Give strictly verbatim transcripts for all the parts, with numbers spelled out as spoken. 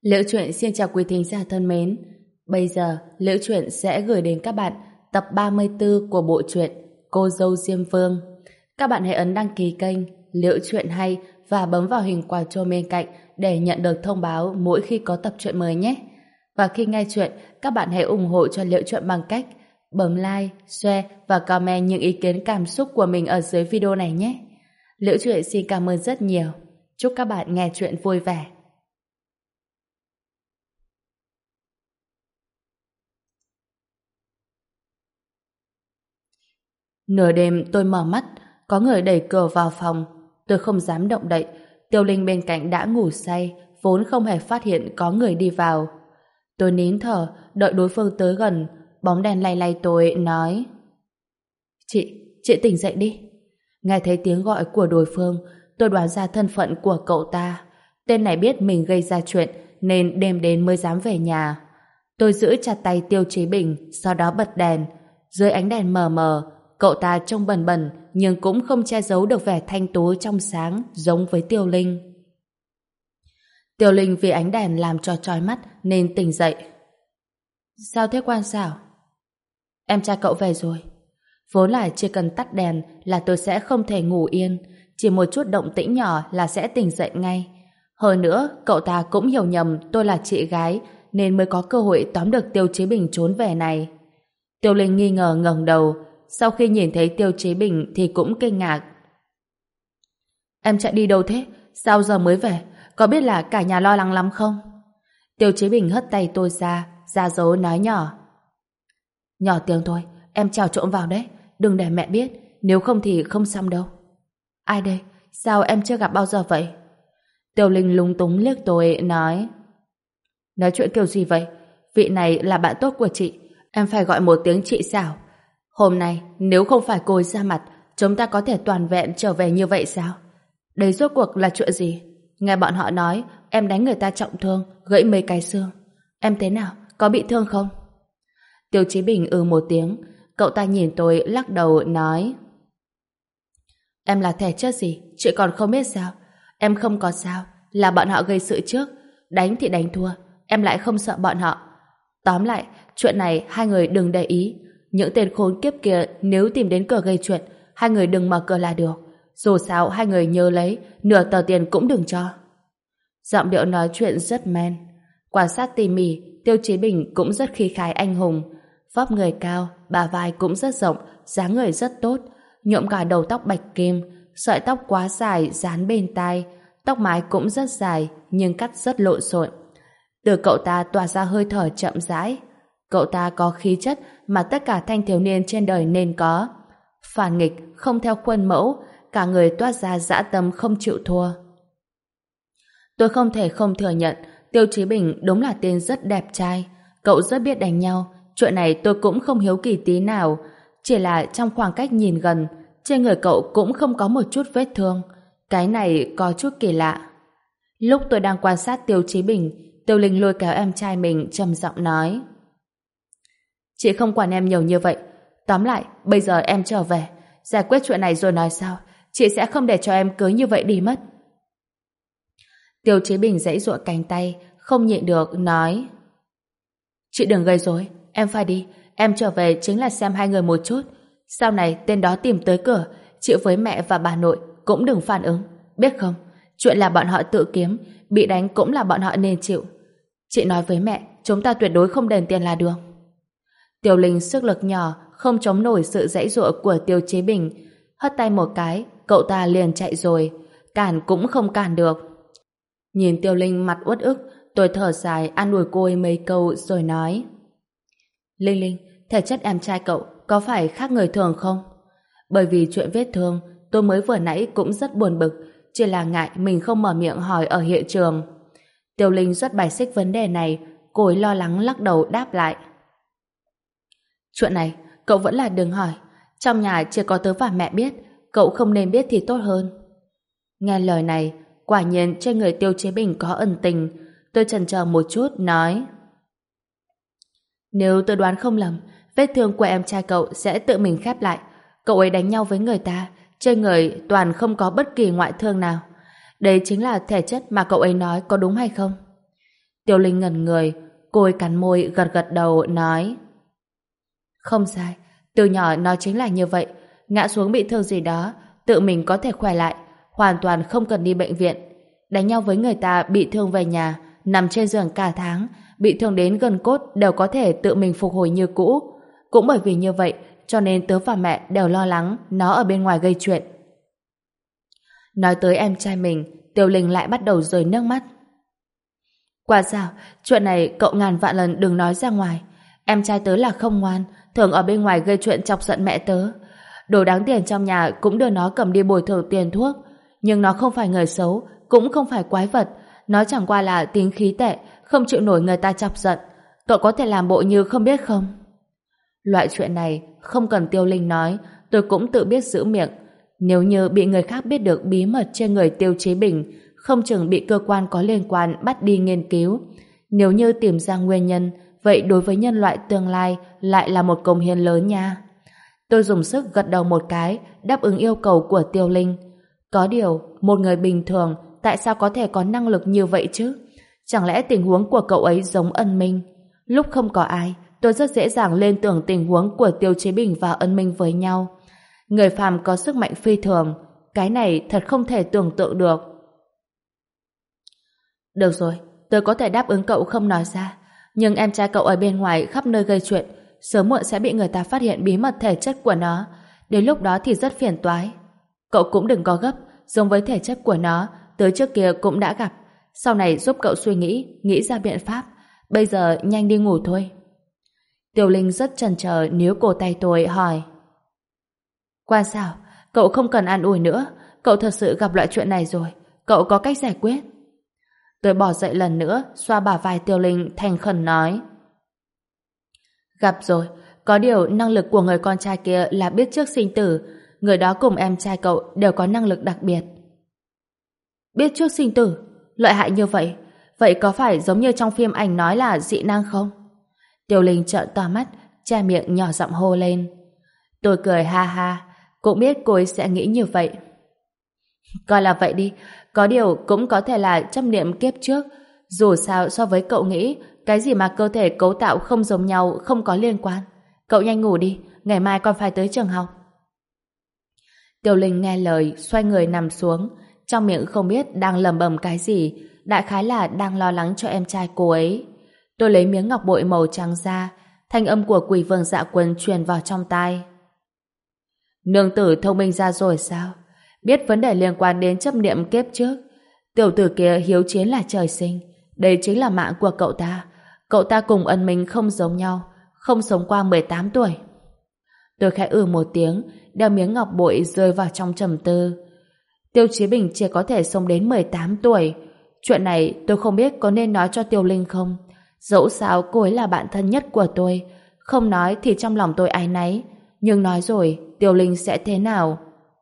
Liễu Chuyện xin chào quý thính giả thân mến. Bây giờ, Liễu Chuyện sẽ gửi đến các bạn tập ba mươi tư của bộ truyện Cô dâu Diêm Vương. Các bạn hãy ấn đăng ký kênh Liễu Chuyện hay và bấm vào hình quả chuông bên cạnh để nhận được thông báo mỗi khi có tập truyện mới nhé. Và khi nghe chuyện, các bạn hãy ủng hộ cho Liễu Chuyện bằng cách bấm like, share và comment những ý kiến cảm xúc của mình ở dưới video này nhé. Liễu Chuyện xin cảm ơn rất nhiều. Chúc các bạn nghe chuyện vui vẻ. Nửa đêm tôi mở mắt, có người đẩy cửa vào phòng. Tôi không dám động đậy. Tiêu Linh bên cạnh đã ngủ say, vốn không hề phát hiện có người đi vào. Tôi nín thở, đợi đối phương tới gần. Bóng đèn lay lay tôi, nói: Chị, chị tỉnh dậy đi. Nghe thấy tiếng gọi của đối phương, tôi đoán ra thân phận của cậu ta. Tên này biết mình gây ra chuyện, nên đêm đến mới dám về nhà. Tôi giữ chặt tay Tiêu Chí Bình, sau đó bật đèn. Dưới ánh đèn mờ mờ, cậu ta trông bần bần nhưng cũng không che giấu được vẻ thanh tú trong sáng giống với Tiêu Linh. Tiêu Linh vì ánh đèn làm cho chói mắt nên tỉnh dậy. Sao thế Quan Xảo? Em trai cậu về rồi. Vốn là chỉ cần tắt đèn là tôi sẽ không thể ngủ yên, chỉ một chút động tĩnh nhỏ là sẽ tỉnh dậy ngay. Hơn nữa, cậu ta cũng hiểu nhầm tôi là chị gái nên mới có cơ hội tóm được Tiêu Chí Bình trốn về này. Tiêu Linh nghi ngờ ngẩng đầu. Sau khi nhìn thấy Tiêu Chí Bình thì cũng kinh ngạc. Em chạy đi đâu thế? Sao giờ mới về? Có biết là cả nhà lo lắng lắm không? Tiêu Chí Bình hất tay tôi ra, ra dấu nói nhỏ. Nhỏ tiếng thôi, em trèo trộm vào đấy. Đừng để mẹ biết, nếu không thì không xong đâu. Ai đây? Sao em chưa gặp bao giờ vậy? Tiêu Linh lúng túng liếc tôi, nói: Nói chuyện kiểu gì vậy? Vị này là bạn tốt của chị, em phải gọi một tiếng chị Xảo. Hôm nay, nếu không phải cô ấy ra mặt, chúng ta có thể toàn vẹn trở về như vậy sao? Đây rốt cuộc là chuyện gì? Nghe bọn họ nói, em đánh người ta trọng thương, gãy mấy cái xương. Em thế nào? Có bị thương không? Tiêu Chí Bình ừ một tiếng. Cậu ta nhìn tôi lắc đầu nói: Em là thể chất gì? Chị còn không biết sao? Em không có sao. Là bọn họ gây sự trước. Đánh thì đánh thua. Em lại không sợ bọn họ. Tóm lại, chuyện này hai người đừng để ý. Những tên khốn kiếp kia nếu tìm đến cửa gây chuyện, hai người đừng mở cửa là được. Dù sao hai người nhớ lấy, nửa tờ tiền cũng đừng cho. Giọng điệu nói chuyện rất men. Quan sát tỉ mỉ, Tiêu Chí Bình cũng rất khí khái anh hùng. Vóc người cao, bả vai cũng rất rộng, dáng người rất tốt, nhuộm cả đầu tóc bạch kim, sợi tóc quá dài dán bên tai, tóc mái cũng rất dài nhưng cắt rất lộn xộn. Từ cậu ta tỏa ra hơi thở chậm rãi. Cậu ta có khí chất mà tất cả thanh thiếu niên trên đời nên có. Phản nghịch, không theo khuôn mẫu, cả người toát ra dã tâm không chịu thua. Tôi không thể không thừa nhận Tiêu Chí Bình đúng là tên rất đẹp trai. Cậu rất biết đánh nhau. Chuyện này tôi cũng không hiếu kỳ tí nào. Chỉ là trong khoảng cách nhìn gần, trên người cậu cũng không có một chút vết thương. Cái này có chút kỳ lạ. Lúc tôi đang quan sát Tiêu Chí Bình, Tiêu Linh lôi kéo em trai mình trầm giọng nói: Chị không quản em nhiều như vậy. Tóm lại, bây giờ em trở về, giải quyết chuyện này rồi nói sao. Chị sẽ không để cho em cứ như vậy đi mất. Tiêu Chí Bình giãy giụa cánh tay, không nhịn được, nói: Chị đừng gây rối, em phải đi. Em trở về chính là xem hai người một chút. Sau này tên đó tìm tới cửa, chị với mẹ và bà nội cũng đừng phản ứng, biết không? Chuyện là bọn họ tự kiếm, bị đánh cũng là bọn họ nên chịu. Chị nói với mẹ, chúng ta tuyệt đối không đền tiền là được. Tiêu Linh sức lực nhỏ, không chống nổi sự giãy giụa của Tiêu Chí Bình. Hất tay một cái, cậu ta liền chạy rồi. Cản cũng không cản được. Nhìn Tiêu Linh mặt uất ức, tôi thở dài an ủi cô ấy mấy câu rồi nói: Linh Linh, thể chất em trai cậu có phải khác người thường không? Bởi vì chuyện vết thương, tôi mới vừa nãy cũng rất buồn bực, chỉ là ngại mình không mở miệng hỏi ở hiện trường. Tiêu Linh rất bài xích vấn đề này, cô ấy lo lắng lắc đầu đáp lại: Chuyện này, cậu vẫn là đừng hỏi. Trong nhà chỉ có tớ và mẹ biết, cậu không nên biết thì tốt hơn. Nghe lời này, quả nhiên trên người Tiêu Chí Bình có ẩn tình. Tôi chần chờ một chút, nói: Nếu tôi đoán không lầm, vết thương của em trai cậu sẽ tự mình khép lại. Cậu ấy đánh nhau với người ta, trên người toàn không có bất kỳ ngoại thương nào. Đây chính là thể chất mà cậu ấy nói, có đúng hay không? Tiêu Linh ngẩn người, cô ấy cắn môi gật gật đầu nói: Không sai, từ nhỏ nó chính là như vậy, ngã xuống bị thương gì đó, tự mình có thể khỏe lại, hoàn toàn không cần đi bệnh viện. Đánh nhau với người ta bị thương về nhà, nằm trên giường cả tháng, bị thương đến gân cốt đều có thể tự mình phục hồi như cũ. Cũng bởi vì như vậy, cho nên tớ và mẹ đều lo lắng nó ở bên ngoài gây chuyện. Nói tới em trai mình, Tiêu Linh lại bắt đầu rơi nước mắt. Quả sao, chuyện này cậu ngàn vạn lần đừng nói ra ngoài. Em trai tớ là không ngoan, thường ở bên ngoài gây chuyện chọc giận mẹ tớ. Đồ đáng tiền trong nhà cũng đưa nó cầm đi bồi thường tiền thuốc. Nhưng nó không phải người xấu, cũng không phải quái vật. Nó chẳng qua là tính khí tệ, không chịu nổi người ta chọc giận. Cậu có thể làm bộ như không biết không? Loại chuyện này, không cần Tiêu Linh nói, tôi cũng tự biết giữ miệng. Nếu như bị người khác biết được bí mật trên người Tiêu Chí Bình, không chừng bị cơ quan có liên quan bắt đi nghiên cứu. Nếu như tìm ra nguyên nhân, vậy đối với nhân loại tương lai lại là một công hiến lớn nha. Tôi dùng sức gật đầu một cái, đáp ứng yêu cầu của Tiêu Linh. Có điều, một người bình thường tại sao có thể có năng lực như vậy chứ? Chẳng lẽ tình huống của cậu ấy giống Ân Minh? Lúc không có ai, tôi rất dễ dàng liên tưởng tình huống của Tiêu Chí Bình và Ân Minh với nhau. Người phàm có sức mạnh phi thường, cái này thật không thể tưởng tượng được. Được rồi, tôi có thể đáp ứng cậu không nói ra, nhưng em trai cậu ở bên ngoài khắp nơi gây chuyện, sớm muộn sẽ bị người ta phát hiện bí mật thể chất của nó, đến lúc đó thì rất phiền toái. Cậu cũng đừng có gấp, giống với thể chất của nó, tới trước kia cũng đã gặp, sau này giúp cậu suy nghĩ, nghĩ ra biện pháp. Bây giờ nhanh đi ngủ thôi. Tiêu Linh rất chần chờ níu cổ tay tôi hỏi: Quan sao? Cậu không cần an ủi nữa, cậu thật sự gặp loại chuyện này rồi, cậu có cách giải quyết. Tôi bỏ dậy lần nữa, xoa bả vai Tiêu Linh thành khẩn nói: Gặp rồi, có điều năng lực của người con trai kia là biết trước sinh tử, người đó cùng em trai cậu đều có năng lực đặc biệt. Biết trước sinh tử? Lợi hại như vậy? Vậy có phải giống như trong phim ảnh nói là dị năng không? Tiêu Linh trợn to mắt, che miệng nhỏ giọng hô lên. Tôi cười ha ha, cũng biết cô ấy sẽ nghĩ như vậy. Coi là vậy đi, có điều cũng có thể là chấp niệm kiếp trước. Dù sao so với cậu nghĩ, cái gì mà cơ thể cấu tạo không giống nhau không có liên quan. Cậu nhanh ngủ đi, ngày mai còn phải tới trường học. Tiêu Linh nghe lời, xoay người nằm xuống, trong miệng không biết đang lẩm bẩm cái gì, đại khái là đang lo lắng cho em trai cô ấy. Tôi lấy miếng ngọc bội màu trắng ra, thanh âm của Quỷ Vương Dạ Quân truyền vào trong tai. Nương tử thông minh ra rồi sao? Biết vấn đề liên quan đến chấp niệm kiếp trước. Tiểu tử kia hiếu chiến là trời sinh, đây chính là mạng của cậu ta. Cậu ta cùng Ân Minh không giống nhau, không sống qua mười tám tuổi. Tôi khẽ ừ một tiếng, đeo miếng ngọc bội rơi vào trong trầm tư. Tiêu Chí Bình chỉ có thể sống đến mười tám tuổi. Chuyện này tôi không biết có nên nói cho Tiêu Linh không. Dẫu sao cô ấy là bạn thân nhất của tôi, không nói thì trong lòng tôi áy náy, nhưng nói rồi Tiêu Linh sẽ thế nào?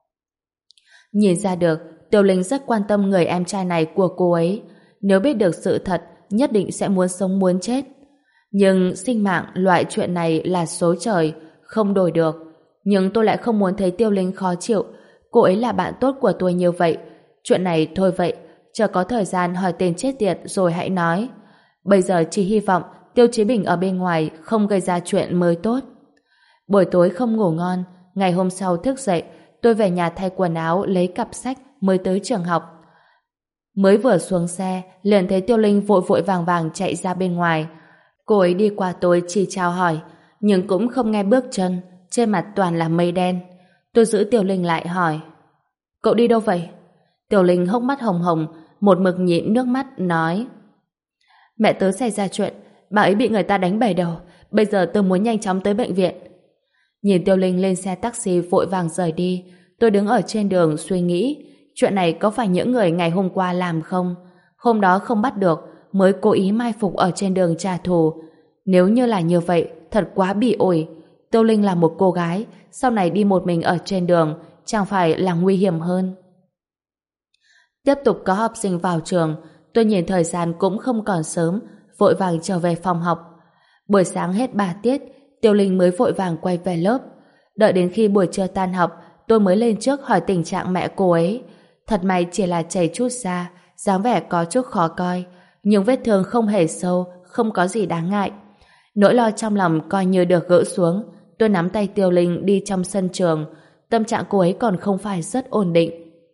Nhìn ra được Tiêu Linh rất quan tâm người em trai này của cô ấy. Nếu biết được sự thật, nhất định sẽ muốn sống muốn chết. Nhưng sinh mạng loại chuyện này là số trời, không đổi được. Nhưng tôi lại không muốn thấy Tiêu Linh khó chịu. Cô ấy là bạn tốt của tôi như vậy. Chuyện này thôi vậy, chờ có thời gian hỏi tên chết tiệt rồi hãy nói. Bây giờ chỉ hy vọng Tiêu Chí Bình ở bên ngoài không gây ra chuyện mới tốt. Buổi tối không ngủ ngon, ngày hôm sau thức dậy, tôi về nhà thay quần áo, lấy cặp sách mới tới trường học. Mới vừa xuống xe, liền thấy Tiêu Linh vội vội vàng vàng chạy ra bên ngoài. Cô ấy đi qua tôi chỉ chào hỏi, nhưng cũng không nghe bước chân, trên mặt toàn là mây đen. Tôi giữ Tiêu Linh lại hỏi: Cậu đi đâu vậy? Tiêu Linh hốc mắt hồng hồng, một mực nhịn nước mắt, nói: Mẹ tớ xảy ra chuyện, bà ấy bị người ta đánh bể đầu, bây giờ tớ muốn nhanh chóng tới bệnh viện. Nhìn Tiêu Linh lên xe taxi vội vàng rời đi, tôi đứng ở trên đường suy nghĩ, chuyện này có phải những người ngày hôm qua làm không? Hôm đó không bắt được, mới cố ý mai phục ở trên đường trả thù. Nếu như là như vậy, thật quá bị ổi. Tiêu Linh là một cô gái, sau này đi một mình ở trên đường, chẳng phải là nguy hiểm hơn. Tiếp tục có học sinh vào trường, tôi nhìn thời gian cũng không còn sớm, vội vàng trở về phòng học. Buổi sáng hết ba tiết, Tiêu Linh mới vội vàng quay về lớp. Đợi đến khi buổi trưa tan học, tôi mới lên trước hỏi tình trạng mẹ cô ấy. Thật may chỉ là chảy chút da, dáng vẻ có chút khó coi. nhưng vết thương không hề sâu, không có gì đáng ngại. Nỗi lo trong lòng coi như được gỡ xuống. Tôi nắm tay Tiêu Linh đi trong sân trường. Tâm trạng cô ấy còn không phải rất ổn định.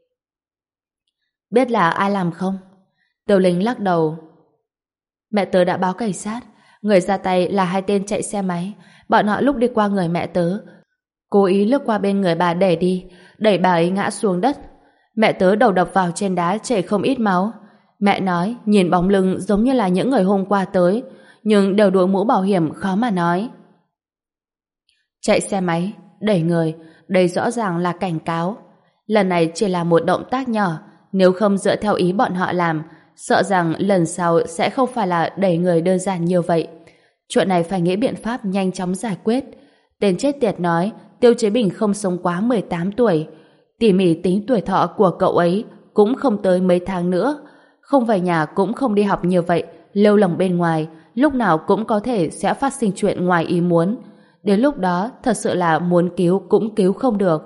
Biết là ai làm không? Tiêu Linh lắc đầu. Mẹ tớ đã báo cảnh sát. Người ra tay là hai tên chạy xe máy. Bọn họ lúc đi qua người mẹ tớ, cố ý lướt qua bên người bà để đi, đẩy bà ấy ngã xuống đất. Mẹ tớ đầu đập vào trên đá, chảy không ít máu. Mẹ nói nhìn bóng lưng giống như là những người hôm qua tới, nhưng đều đội mũ bảo hiểm, khó mà nói. Chạy xe máy, đẩy người, đây rõ ràng là cảnh cáo. Lần này chỉ là một động tác nhỏ, nếu không dựa theo ý bọn họ làm, sợ rằng lần sau sẽ không phải là đẩy người đơn giản như vậy. Chuyện này phải nghĩ biện pháp nhanh chóng giải quyết. Tên chết tiệt nói Tiêu Chế Bình không sống quá mười tám tuổi. Tỉ mỉ tính tuổi thọ của cậu ấy cũng không tới mấy tháng nữa. Không về nhà cũng không đi học như vậy, lêu lỏng bên ngoài, lúc nào cũng có thể sẽ phát sinh chuyện ngoài ý muốn. Đến lúc đó thật sự là muốn cứu cũng cứu không được.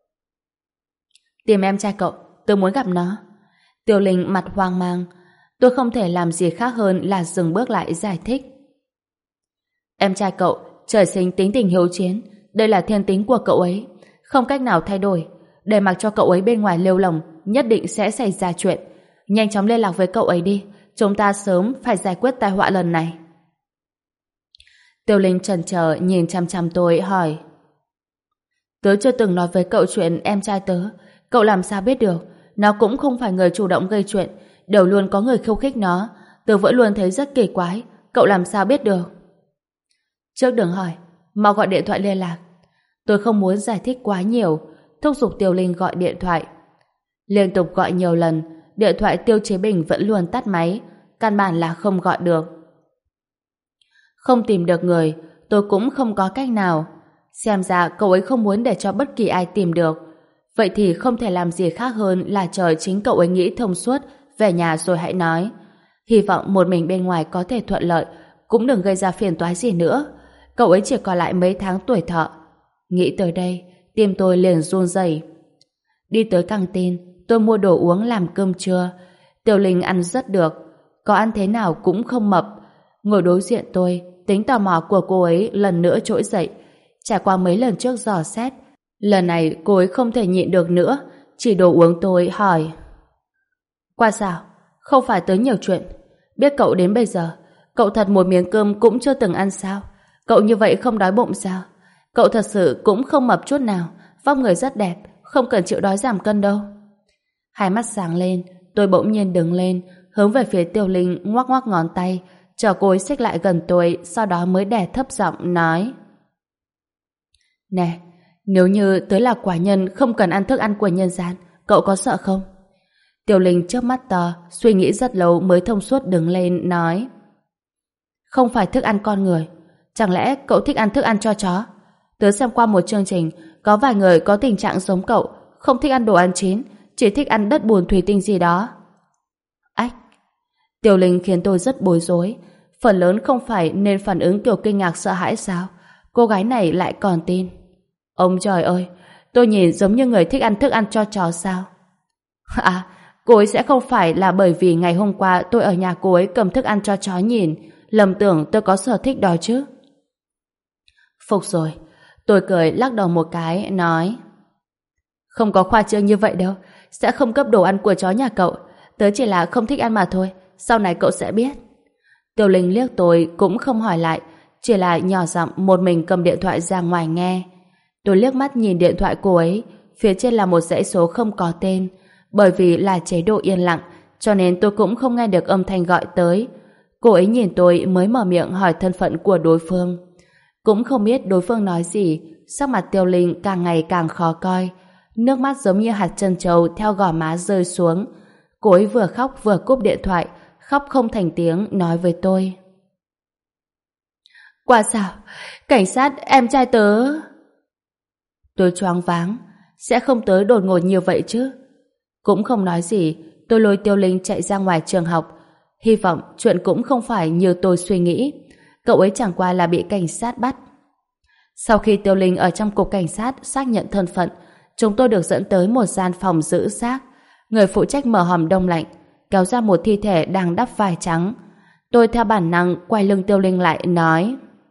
Tìm em trai cậu, tôi muốn gặp nó. Tiêu Linh mặt hoang mang. Tôi không thể làm gì khác hơn là dừng bước lại giải thích. Em trai cậu trời sinh tính tình hiếu chiến, đây là thiên tính của cậu ấy, không cách nào thay đổi. Để mặc cho cậu ấy bên ngoài lêu lỏng, nhất định sẽ xảy ra chuyện. Nhanh chóng liên lạc với cậu ấy đi, chúng ta sớm phải giải quyết tai họa lần này. Tiêu Linh chần chờ nhìn chăm chăm tôi hỏi. Tớ chưa từng nói với cậu chuyện em trai tớ, cậu làm sao biết được? Nó cũng không phải người chủ động gây chuyện, đều luôn có người khiêu khích nó. Tớ vẫn luôn thấy rất kỳ quái, cậu làm sao biết được? Trước đừng hỏi, mau gọi điện thoại liên lạc. Tôi không muốn giải thích quá nhiều, thúc giục Tiêu Linh gọi điện thoại. Liên tục gọi nhiều lần, điện thoại Tiêu Chế Bình vẫn luôn tắt máy, căn bản là không gọi được. Không tìm được người, tôi cũng không có cách nào. Xem ra cậu ấy không muốn để cho bất kỳ ai tìm được. Vậy thì không thể làm gì khác hơn là chờ chính cậu ấy nghĩ thông suốt, về nhà rồi hãy nói. Hy vọng một mình bên ngoài có thể thuận lợi, cũng đừng gây ra phiền toái gì nữa. Cậu ấy chỉ còn lại mấy tháng tuổi thọ. Nghĩ tới đây, tim tôi liền run rẩy. Đi tới căng tin, tôi mua đồ uống làm cơm trưa. Tiêu Linh ăn rất được, có ăn thế nào cũng không mập. Ngồi đối diện tôi, tính tò mò của cô ấy lần nữa trỗi dậy. Trải qua mấy lần trước dò xét, lần này cô ấy không thể nhịn được nữa, chỉ đồ uống tôi hỏi. Qua sao? Không phải tới nhiều chuyện. Biết cậu đến bây giờ, cậu thật một miếng cơm cũng chưa từng ăn sao? Cậu như vậy không đói bụng sao? Cậu thật sự cũng không mập chút nào, vóc người rất đẹp, không cần chịu đói giảm cân đâu. Hai mắt sáng lên, tôi bỗng nhiên đứng lên, hướng về phía Tiêu Linh ngoắc ngoắc ngón tay, chờ cô ấy xích lại gần tôi, sau đó mới đè thấp giọng nói. Nè, nếu như tớ là quả nhân không cần ăn thức ăn của nhân gian, cậu có sợ không? Tiêu Linh chớp mắt to, suy nghĩ rất lâu mới thông suốt đứng lên, nói. Không phải thức ăn con người. Chẳng lẽ cậu thích ăn thức ăn cho chó? Tớ xem qua một chương trình, có vài người có tình trạng giống cậu, không thích ăn đồ ăn chín, chỉ thích ăn đất bùn thủy tinh gì đó. Ách! Tiêu Linh khiến tôi rất bối rối. Phần lớn không phải nên phản ứng kiểu kinh ngạc sợ hãi sao? Cô gái này lại còn tin. Ông trời ơi! Tôi nhìn giống như người thích ăn thức ăn cho chó sao? À, cô ấy sẽ không phải là bởi vì ngày hôm qua tôi ở nhà cô ấy cầm thức ăn cho chó nhìn, lầm tưởng tôi có sở thích đó chứ. Phục rồi. Tôi cười lắc đầu một cái, nói. Không có khoa trương như vậy đâu, sẽ không cấp đồ ăn của chó nhà cậu. Tớ chỉ là không thích ăn mà thôi, sau này cậu sẽ biết. Tiêu Linh liếc tôi cũng không hỏi lại, chỉ là nhỏ giọng một mình cầm điện thoại ra ngoài nghe. Tôi liếc mắt nhìn điện thoại cô ấy, phía trên là một dãy số không có tên. Bởi vì là chế độ yên lặng, cho nên tôi cũng không nghe được âm thanh gọi tới. Cô ấy nhìn tôi mới mở miệng hỏi thân phận của đối phương. Cũng không biết đối phương nói gì, sắc mặt Tiêu Linh càng ngày càng khó coi. Nước mắt giống như hạt trân châu theo gò má rơi xuống. Cô ấy vừa khóc vừa cúp điện thoại, khóc không thành tiếng nói với tôi. Qua sao? Cảnh sát, em trai tớ... Tôi choáng váng, sẽ không tới đột ngột như vậy chứ. Cũng không nói gì, tôi lôi Tiêu Linh chạy ra ngoài trường học. Hy vọng chuyện cũng không phải như tôi suy nghĩ. Cậu ấy chẳng qua là bị cảnh sát bắt. Sau khi Tiêu Linh ở trong cục cảnh sát xác nhận thân phận, chúng tôi được dẫn tới một gian phòng giữ xác. Người phụ trách mở hòm đông lạnh. kéo ra một thi thể đang đắp vải trắng. Tôi theo bản năng quay lưng Tiêu Linh lại nói: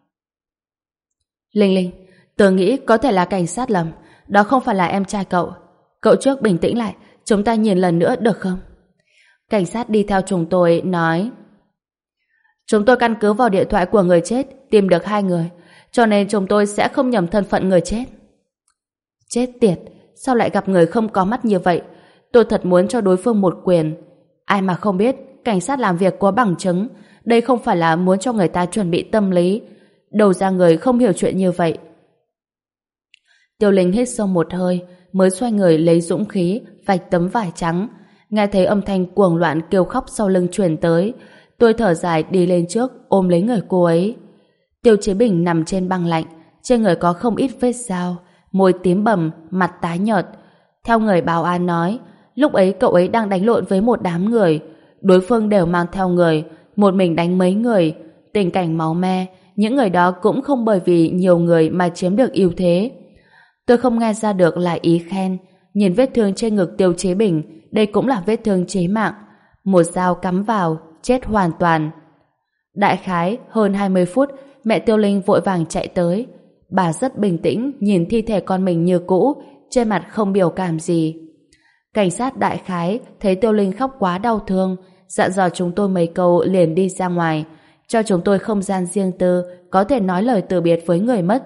Linh Linh, tớ nghĩ có thể là cảnh sát lầm, đó không phải là em trai cậu. Cậu trước bình tĩnh lại, chúng ta nhìn lần nữa được không? Cảnh sát đi theo chúng tôi nói: Chúng tôi căn cứ vào điện thoại của người chết tìm được hai người, cho nên chúng tôi sẽ không nhầm thân phận người chết. Chết tiệt, sao lại gặp người không có mắt như vậy? Tôi thật muốn cho đối phương một quyền. Ai mà không biết cảnh sát làm việc có bằng chứng, đây không phải là muốn cho người ta chuẩn bị tâm lý. Đầu ra người không hiểu chuyện như vậy. Tiêu Linh hít sâu một hơi, mới xoay người lấy dũng khí vạch tấm vải trắng. Nghe thấy âm thanh cuồng loạn kêu khóc sau lưng truyền tới, tôi thở dài đi lên trước ôm lấy người cô ấy. Tiêu Chí Bình nằm trên băng lạnh, trên người có không ít vết dao, môi tím bầm, mặt tái nhợt. Theo người bảo an nói, lúc ấy cậu ấy đang đánh lộn với một đám người, đối phương đều mang theo người, một mình đánh mấy người, tình cảnh máu me. Những người đó cũng không bởi vì nhiều người mà chiếm được ưu thế. Tôi không nghe ra được là ý khen. Nhìn vết thương trên ngực Tiêu Chí Bình, đây cũng là vết thương chí mạng. Một dao cắm vào, chết hoàn toàn. Đại khái hơn hai mươi phút, mẹ Tiêu Linh vội vàng chạy tới. Bà rất bình tĩnh nhìn thi thể con mình như cũ, trên mặt không biểu cảm gì. Cảnh sát đại khái thấy Tiêu Linh khóc quá đau thương, dặn dò chúng tôi mấy câu liền đi ra ngoài, cho chúng tôi không gian riêng tư, có thể nói lời từ biệt với người mất.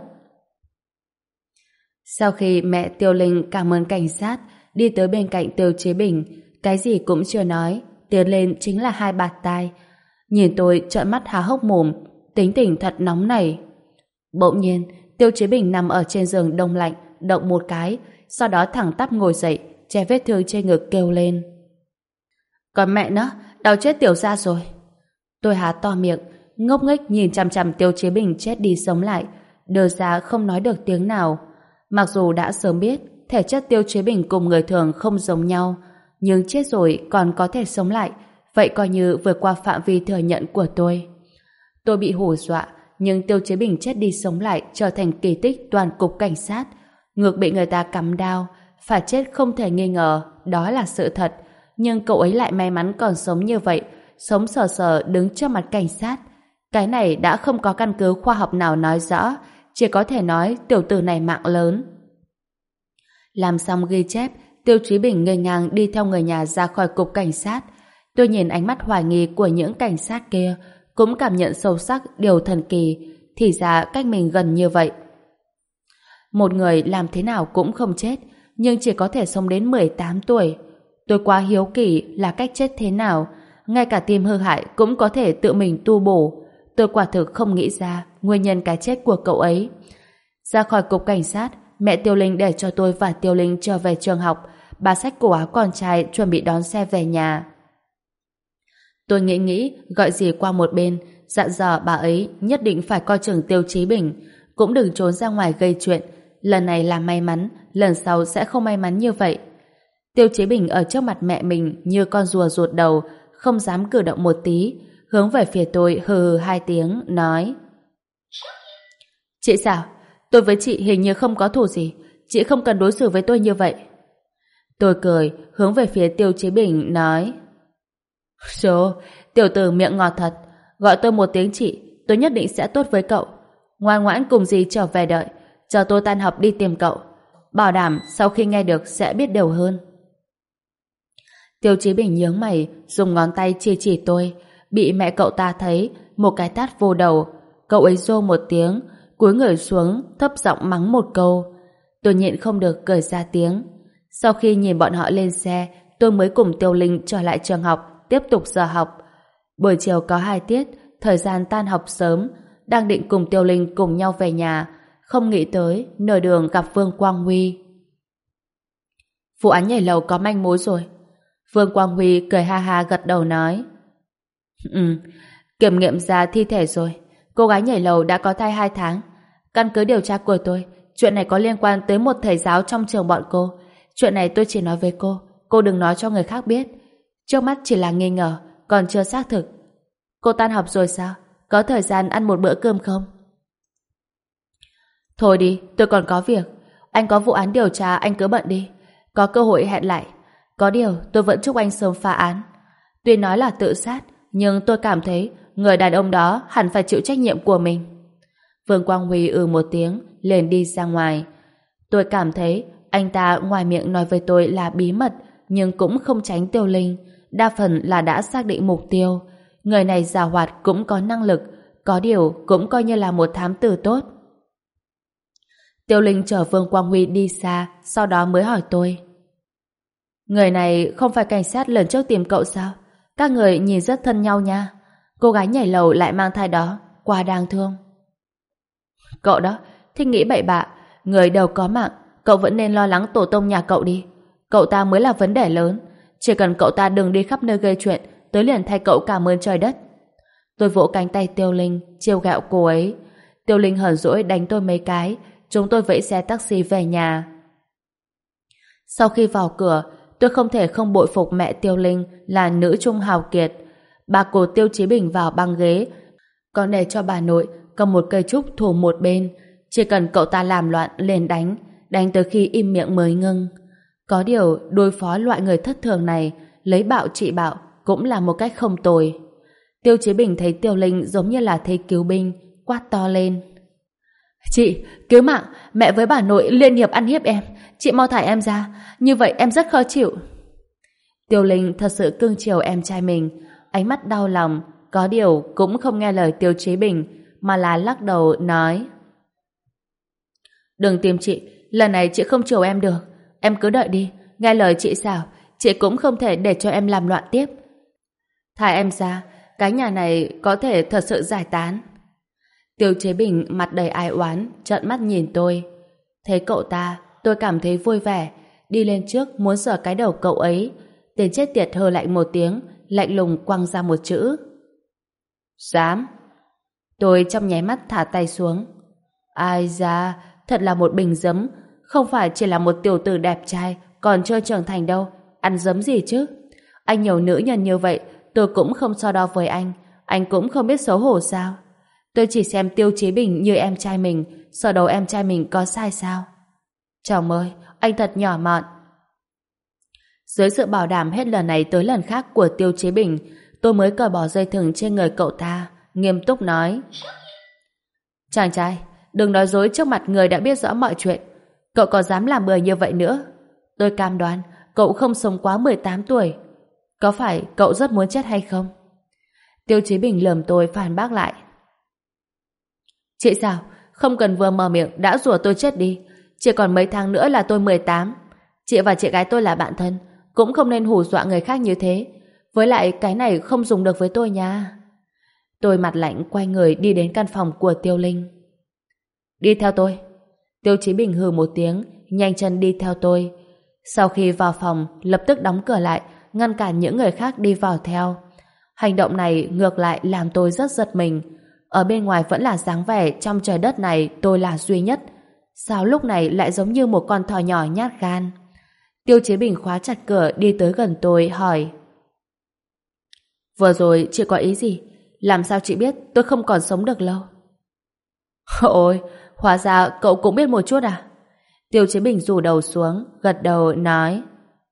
Sau khi mẹ Tiêu Linh cảm ơn cảnh sát, đi tới bên cạnh Tiêu Chí Bình, cái gì cũng chưa nói, tiến lên chính là hai bạt tai. Nhìn tôi trợn mắt há hốc mồm, tính tình thật nóng nảy. Bỗng nhiên, Tiêu Chí Bình nằm ở trên giường đông lạnh, động một cái, sau đó thẳng tắp ngồi dậy, che vết thương trên ngực kêu lên: Còn mẹ nó, đau chết tiểu ra rồi. Tôi há to miệng, ngốc nghếch nhìn chằm chằm Tiêu Chí Bình chết đi sống lại, đờ ra không nói được tiếng nào. Mặc dù đã sớm biết thể chất Tiêu Chí Bình cùng người thường không giống nhau, nhưng chết rồi còn có thể sống lại, vậy coi như vượt qua phạm vi thừa nhận của tôi. Tôi bị hù dọa, nhưng Tiêu Chí Bình chết đi sống lại trở thành kỳ tích toàn cục cảnh sát. Ngược bị người ta cắm đao, phải chết không thể nghi ngờ, đó là sự thật. Nhưng cậu ấy lại may mắn còn sống như vậy, sống sờ sờ đứng trước mặt cảnh sát. Cái này đã không có căn cứ khoa học nào nói rõ, chỉ có thể nói tiểu tử này mạng lớn. Làm xong ghi chép, Tiêu Chí Bình ngây ngang đi theo người nhà ra khỏi cục cảnh sát. Tôi nhìn ánh mắt hoài nghi của những cảnh sát kia, cũng cảm nhận sâu sắc điều thần kỳ, thì ra cách mình gần như vậy. Một người làm thế nào cũng không chết, nhưng chỉ có thể sống đến mười tám tuổi. Tôi quá hiếu kỳ là cách chết thế nào, ngay cả tim hư hại cũng có thể tự mình tu bổ. Tôi quả thực không nghĩ ra nguyên nhân cái chết của cậu ấy. Ra khỏi cục cảnh sát, mẹ Tiêu Linh để cho tôi và Tiêu Linh trở về trường học. Bà xách cổ áo con trai chuẩn bị đón xe về nhà. Tôi nghĩ nghĩ, gọi dì qua một bên, dặn dò bà ấy nhất định phải coi chừng Tiêu Chí Bình, cũng đừng trốn ra ngoài gây chuyện. Lần này là may mắn, lần sau sẽ không may mắn như vậy. Tiêu Chí Bình ở trước mặt mẹ mình như con rùa rụt đầu, không dám cử động một tí, hướng về phía tôi hừ hừ hai tiếng, nói: Chị sao? Tôi với chị hình như không có thù gì, chị không cần đối xử với tôi như vậy. Tôi cười, hướng về phía Tiêu Chí Bình, nói: Chô, tiểu tử miệng ngọt thật, gọi tôi một tiếng chị, tôi nhất định sẽ tốt với cậu. Ngoan ngoãn cùng dì trở về đợi, chờ tôi tan học đi tìm cậu. Bảo đảm sau khi nghe được sẽ biết điều hơn. Tiêu Chí Bình nhướng mày, dùng ngón tay chỉ chỉ tôi, bị mẹ cậu ta thấy, một cái tát vô đầu. Cậu ấy rô một tiếng, cúi người xuống, thấp giọng mắng một câu. Tôi nhịn không được cười ra tiếng. Sau khi nhìn bọn họ lên xe, tôi mới cùng Tiêu Linh trở lại trường học, tiếp tục giờ học. Buổi chiều có hai tiết, thời gian tan học sớm, đang định cùng Tiêu Linh cùng nhau về nhà, không nghĩ tới nửa đường gặp Vương Quang Huy. Vụ án nhảy lầu có manh mối rồi. Vương Quang Huy cười ha ha gật đầu nói: Ừ, kiểm nghiệm ra thi thể rồi. Cô gái nhảy lầu đã có thai hai tháng. Căn cứ điều tra của tôi, chuyện này có liên quan tới một thầy giáo trong trường bọn cô. Chuyện này tôi chỉ nói với cô, cô đừng nói cho người khác biết. Trước mắt chỉ là nghi ngờ, còn chưa xác thực. Cô tan học rồi sao? Có thời gian ăn một bữa cơm không? Thôi đi, tôi còn có việc. Anh có vụ án điều tra, anh cứ bận đi. Có cơ hội hẹn lại. Có điều, tôi vẫn chúc anh sớm phá án. Tuy nói là tự sát, nhưng tôi cảm thấy người đàn ông đó hẳn phải chịu trách nhiệm của mình. Vương Quang Huy ừ một tiếng, liền đi ra ngoài. Tôi cảm thấy anh ta ngoài miệng nói với tôi là bí mật, nhưng cũng không tránh Tiêu Linh. Đa phần là đã xác định mục tiêu. Người này giàu hoạt cũng có năng lực, có điều cũng coi như là một thám tử tốt. Tiêu Linh chở Vương Quang Huy đi xa, sau đó mới hỏi tôi. Người này không phải cảnh sát lần trước tìm cậu sao? Các người nhìn rất thân nhau nha. Cô gái nhảy lầu lại mang thai đó, quá đáng thương. Cậu đó, thích nghĩ bậy bạ. Người đâu có mạng, cậu vẫn nên lo lắng tổ tông nhà cậu đi. Cậu ta mới là vấn đề lớn. Chỉ cần cậu ta đừng đi khắp nơi gây chuyện, tới liền thay cậu cảm ơn trời đất. Tôi vỗ cánh tay Tiêu Linh, trêu ghẹo cô ấy. Tiêu Linh hờn dỗi đánh tôi mấy cái. Chúng tôi vẫy xe taxi về nhà. Sau khi vào cửa, tôi không thể không bội phục mẹ Tiêu Linh là nữ trung hào kiệt. Bà cô Tiêu Chí Bình vào băng ghế, còn để cho bà nội cầm một cây trúc thủ một bên. Chỉ cần cậu ta làm loạn liền đánh, đánh tới khi im miệng mới ngưng. Có điều đối phó loại người thất thường này, lấy bạo trị bạo cũng là một cách không tồi. Tiêu Chí Bình thấy Tiêu Linh giống như là thấy cứu binh, quát to lên. Chị, cứu mạng, mẹ với bà nội liên hiệp ăn hiếp em. Chị mau thải em ra, như vậy em rất khó chịu. Tiêu Linh thật sự cưng chiều em trai mình, ánh mắt đau lòng, có điều cũng không nghe lời Tiêu Chí Bình, mà là lắc đầu nói. Đừng tìm chị, lần này chị không chiều em được. Em cứ đợi đi, nghe lời chị sao, chị cũng không thể để cho em làm loạn tiếp. Thả em ra, cái nhà này có thể thật sự giải tán. Tiêu Chế Bình mặt đầy ai oán, trợn mắt nhìn tôi. Thấy cậu ta, tôi cảm thấy vui vẻ, đi lên trước muốn sờ cái đầu cậu ấy. Tên chết tiệt hơ lạnh một tiếng, lạnh lùng quăng ra một chữ. Dám. Tôi trong nháy mắt thả tay xuống. Ai da, thật là một bình giấm, không phải chỉ là một tiểu tử đẹp trai, còn chưa trưởng thành đâu, ăn giấm gì chứ. Anh nhiều nữ nhân như vậy, tôi cũng không so đo với anh, anh cũng không biết xấu hổ sao. Tôi chỉ xem Tiêu Chí Bình như em trai mình, sợ đầu em trai mình có sai sao. Chồng ơi, anh thật nhỏ mọn. Dưới sự bảo đảm hết lần này tới lần khác của Tiêu Chí Bình, tôi mới cởi bỏ dây thừng trên người cậu ta, nghiêm túc nói. Chàng trai, đừng nói dối trước mặt người đã biết rõ mọi chuyện. Cậu có dám làm bừa như vậy nữa, tôi cam đoan cậu không sống quá mười tám tuổi. Có phải cậu rất muốn chết hay không? Tiêu Chí Bình lườm tôi phản bác lại. Chị sao? Không cần vừa mở miệng đã rủa tôi chết đi. Chỉ còn mấy tháng nữa là tôi mười tám. Chị và chị gái tôi là bạn thân, cũng không nên hù dọa người khác như thế. Với lại cái này không dùng được với tôi nha. Tôi mặt lạnh quay người đi đến căn phòng của Tiêu Linh. Đi theo tôi. Tiêu Chí Bình hừ một tiếng, nhanh chân đi theo tôi. Sau khi vào phòng, lập tức đóng cửa lại, ngăn cản những người khác đi vào theo. Hành động này ngược lại làm tôi rất giật mình. Ở bên ngoài vẫn là dáng vẻ trong trời đất này tôi là duy nhất. Sao lúc này lại giống như một con thỏ nhỏ nhát gan? Tiêu Chí Bình khóa chặt cửa đi tới gần tôi hỏi. Vừa rồi chị có ý gì? Làm sao chị biết tôi không còn sống được lâu? Ôi, hóa ra cậu cũng biết một chút à? Tiêu Chí Bình rủ đầu xuống, gật đầu nói.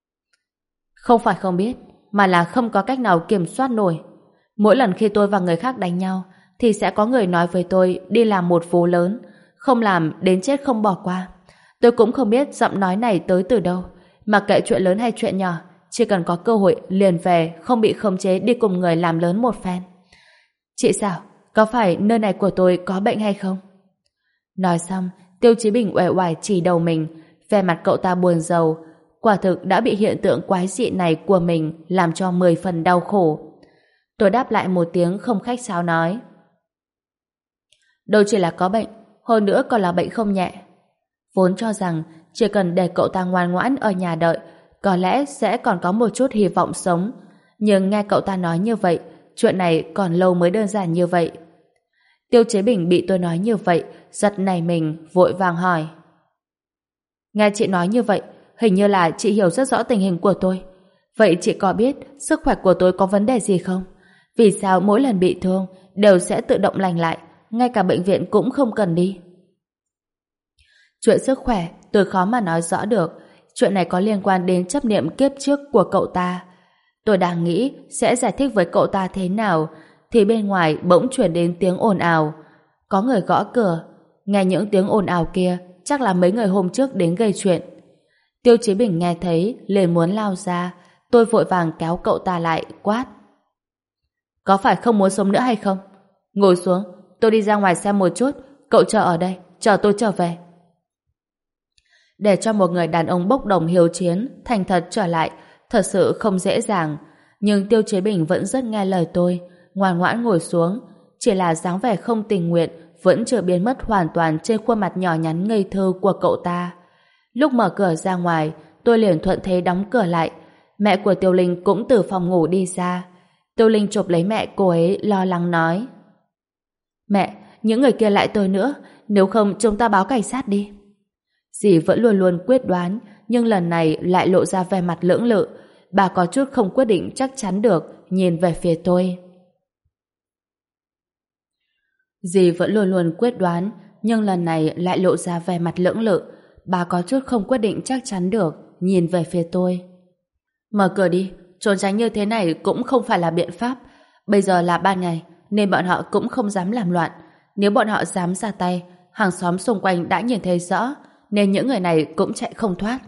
Không phải không biết, mà là không có cách nào kiểm soát nổi. Mỗi lần khi tôi và người khác đánh nhau, thì sẽ có người nói với tôi đi làm một vố lớn, không làm đến chết không bỏ qua. Tôi cũng không biết giọng nói này tới từ đâu, mà kệ chuyện lớn hay chuyện nhỏ, chỉ cần có cơ hội liền về, không bị khống chế đi cùng người làm lớn một phen. Chị sao? Có phải nơi này của tôi có bệnh hay không? Nói xong, Tiêu Chí Bình uể oải chỉ đầu mình, vẻ mặt cậu ta buồn rầu. Quả thực đã bị hiện tượng quái dị này của mình làm cho mười phần đau khổ. Tôi đáp lại một tiếng không khách sáo nói. Đâu chỉ là có bệnh, hơn nữa còn là bệnh không nhẹ. Vốn cho rằng chỉ cần để cậu ta ngoan ngoãn ở nhà đợi, có lẽ sẽ còn có một chút hy vọng sống. Nhưng nghe cậu ta nói như vậy, chuyện này còn lâu mới đơn giản như vậy. Tiêu Chế Bình bị tôi nói như vậy, giật nảy mình, vội vàng hỏi. Nghe chị nói như vậy, hình như là chị hiểu rất rõ tình hình của tôi. Vậy chị có biết sức khỏe của tôi có vấn đề gì không? Vì sao mỗi lần bị thương đều sẽ tự động lành lại, ngay cả bệnh viện cũng không cần đi? Chuyện sức khỏe tôi khó mà nói rõ được. Chuyện này có liên quan đến chấp niệm kiếp trước của cậu ta. Tôi đang nghĩ sẽ giải thích với cậu ta thế nào, thì bên ngoài bỗng chuyển đến tiếng ồn ào. Có người gõ cửa. Nghe những tiếng ồn ào kia, chắc là mấy người hôm trước đến gây chuyện. Tiêu Chí Bình nghe thấy, liền muốn lao ra. Tôi vội vàng kéo cậu ta lại, quát. Có phải không muốn sống nữa hay không? Ngồi xuống, tôi đi ra ngoài xem một chút. Cậu chờ ở đây, chờ tôi trở về. Để cho một người đàn ông bốc đồng hiếu chiến, thành thật trở lại, thật sự không dễ dàng. Nhưng Tiêu Chí Bình vẫn rất nghe lời tôi, ngoan ngoãn ngồi xuống. Chỉ là dáng vẻ không tình nguyện vẫn chưa biến mất hoàn toàn trên khuôn mặt nhỏ nhắn ngây thơ của cậu ta. Lúc mở cửa ra ngoài, tôi liền thuận thế đóng cửa lại. Mẹ của Tiêu Linh cũng từ phòng ngủ đi ra. Tiêu Linh chụp lấy mẹ cô ấy, lo lắng nói. Mẹ, những người kia lại tới nữa, nếu không chúng ta báo cảnh sát đi. Dì vẫn luôn luôn quyết đoán, nhưng lần này lại lộ ra vẻ mặt lưỡng lự. Bà có chút không quyết định chắc chắn được, nhìn về phía tôi. Dì vẫn luôn luôn quyết đoán, nhưng lần này lại lộ ra vẻ mặt lưỡng lự. Bà có chút không quyết định chắc chắn được, nhìn về phía tôi. Mở cửa đi, trốn tránh như thế này cũng không phải là biện pháp. Bây giờ là ban ngày, nên bọn họ cũng không dám làm loạn. Nếu bọn họ dám ra tay, hàng xóm xung quanh đã nhìn thấy rõ, nên những người này cũng chạy không thoát.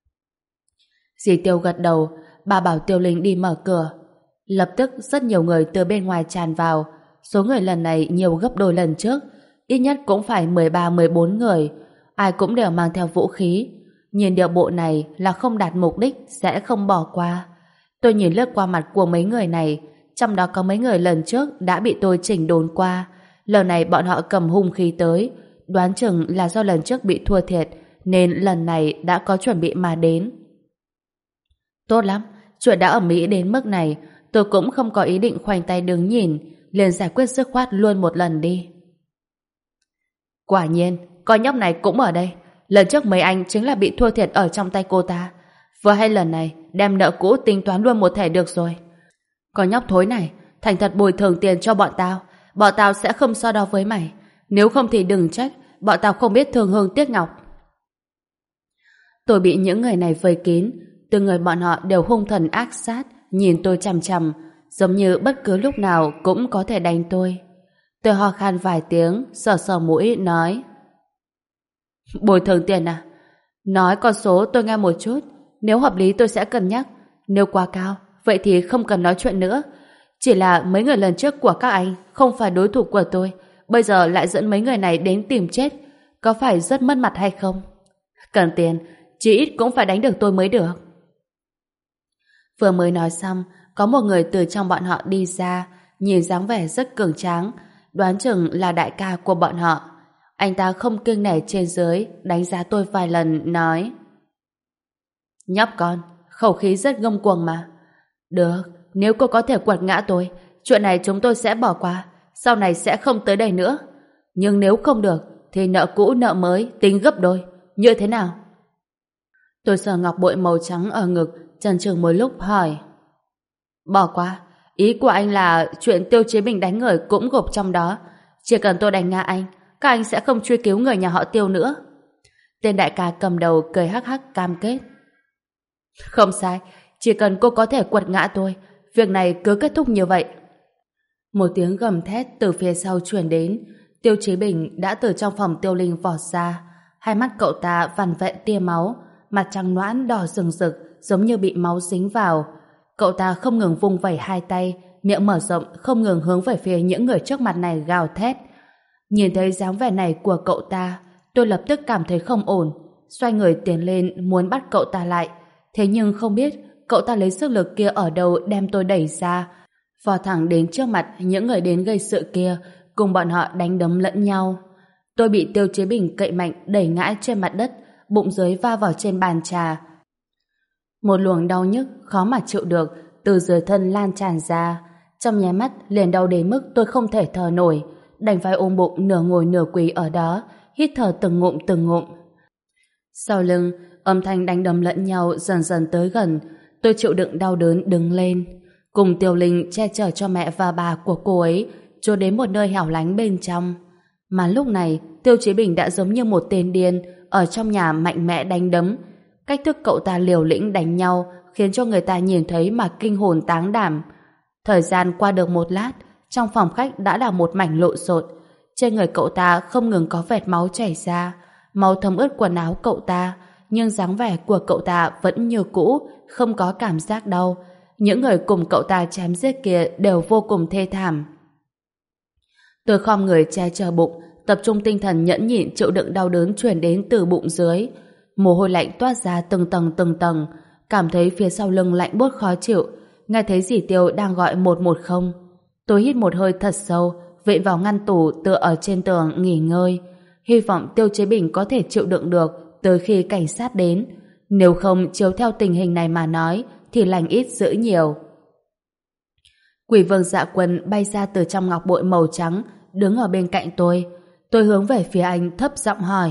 Dì Tiêu gật đầu, bà bảo Tiêu Linh đi mở cửa. Lập tức rất nhiều người từ bên ngoài tràn vào. Số người lần này nhiều gấp đôi lần trước, ít nhất cũng phải mười ba mười bốn người. Ai cũng đều mang theo vũ khí. Nhìn điệu bộ này là không đạt mục đích sẽ không bỏ qua. Tôi nhìn lướt qua mặt của mấy người này, trong đó có mấy người lần trước đã bị tôi chỉnh đốn qua. Lần này bọn họ cầm hung khí tới, đoán chừng là do lần trước bị thua thiệt, nên lần này đã có chuẩn bị mà đến. Tốt lắm, chuyện đã ở Mỹ đến mức này, tôi cũng không có ý định khoanh tay đứng nhìn, liền giải quyết dứt khoát luôn một lần đi. Quả nhiên, con nhóc này cũng ở đây. Lần trước mấy anh chính là bị thua thiệt ở trong tay cô ta. Vừa hay lần này, đem nợ cũ tính toán luôn một thể được rồi. Con nhóc thối này, thành thật bồi thường tiền cho bọn tao. Bọn tao sẽ không so đo với mày. Nếu không thì đừng trách, bọn tao không biết thương hương tiếc ngọc. Tôi bị những người này vây kín, từng người bọn họ đều hung thần ác sát, nhìn tôi chằm chằm, giống như bất cứ lúc nào cũng có thể đánh tôi. Tôi ho khan vài tiếng, sờ sờ mũi, nói. Bồi thường tiền à? Nói con số tôi nghe một chút, nếu hợp lý tôi sẽ cân nhắc, nếu quá cao, vậy thì không cần nói chuyện nữa. Chỉ là mấy người lần trước của các anh không phải đối thủ của tôi, bây giờ lại dẫn mấy người này đến tìm chết, có phải rất mất mặt hay không? Cần tiền, chỉ ít cũng phải đánh được tôi mới được. Vừa mới nói xong, có một người từ trong bọn họ đi ra, nhìn dáng vẻ rất cường tráng, đoán chừng là đại ca của bọn họ. Anh ta không kiêng nể trên dưới, đánh giá tôi vài lần, nói. Nhóc con, khẩu khí rất ngông cuồng mà. Được, nếu cô có thể quật ngã tôi, chuyện này chúng tôi sẽ bỏ qua, sau này sẽ không tới đây nữa. Nhưng nếu không được, thì nợ cũ nợ mới tính gấp đôi, như thế nào? Tôi sờ ngọc bội màu trắng ở ngực, chần chừ một lúc hỏi. Bỏ qua, ý của anh là chuyện Tiêu Chí Bình đánh người cũng gộp trong đó. Chỉ cần tôi đánh ngã anh, các anh sẽ không truy cứu người nhà họ Tiêu nữa. Tên đại ca cầm đầu cười hắc hắc cam kết. Không sai, chỉ cần cô có thể quật ngã tôi, việc này cứ kết thúc như vậy. Một tiếng gầm thét từ phía sau truyền đến. Tiêu Chí Bình đã từ trong phòng Tiêu Linh vọt ra. Hai mắt cậu ta vằn vện tia máu, mặt trắng nõn đỏ rừng rực, giống như bị máu dính vào. Cậu ta không ngừng vung vẩy hai tay, miệng mở rộng, không ngừng hướng về phía những người trước mặt này gào thét. Nhìn thấy dáng vẻ này của cậu ta, tôi lập tức cảm thấy không ổn, xoay người tiến lên muốn bắt cậu ta lại. Thế nhưng không biết cậu ta lấy sức lực kia ở đâu đem tôi đẩy ra, vò thẳng đến trước mặt những người đến gây sự kia, cùng bọn họ đánh đấm lẫn nhau. Tôi bị Tiêu Chí Bình cậy mạnh đẩy ngã trên mặt đất, bụng dưới va vào trên bàn trà. Một luồng đau nhức khó mà chịu được từ dưới thân lan tràn ra, trong nháy mắt liền đau đến mức tôi không thể thở nổi, đành phải ôm bụng nửa ngồi nửa quỳ ở đó, hít thở từng ngụm từng ngụm. Sau lưng, âm thanh đánh đấm lẫn nhau dần dần tới gần. Tôi chịu đựng đau đớn đứng lên, cùng Tiêu Linh che chở cho mẹ và bà của cô ấy trốn đến một nơi hẻo lánh bên trong. Mà lúc này, Tiêu Chí Bình đã giống như một tên điên ở trong nhà mạnh mẽ đánh đấm. Cách thức cậu ta liều lĩnh đánh nhau khiến cho người ta nhìn thấy mà kinh hồn táng đảm. Thời gian qua được một lát, trong phòng khách đã là một mảnh lộn xộn. Trên người cậu ta không ngừng có vệt máu chảy ra, máu thấm ướt quần áo cậu ta, nhưng dáng vẻ của cậu ta vẫn như cũ, không có cảm giác đau. Những người cùng cậu ta chém giết kia đều vô cùng thê thảm. Tôi khom người che chở bụng, tập trung tinh thần nhẫn nhịn chịu đựng đau đớn truyền đến từ bụng dưới. Mồ hôi lạnh toát ra từng tầng từng tầng, cảm thấy phía sau lưng lạnh buốt khó chịu, nghe thấy dì Tiêu đang gọi một một không. Tôi hít một hơi thật sâu, vịn vào ngăn tủ tựa ở trên tường nghỉ ngơi, hy vọng Tiêu Chế Bình có thể chịu đựng được tới khi cảnh sát đến. Nếu không, chiếu theo tình hình này mà nói thì lành ít dữ nhiều. Quỷ vương Dạ Quân bay ra từ trong ngọc bội màu trắng, đứng ở bên cạnh tôi. Tôi hướng về phía anh thấp giọng hỏi: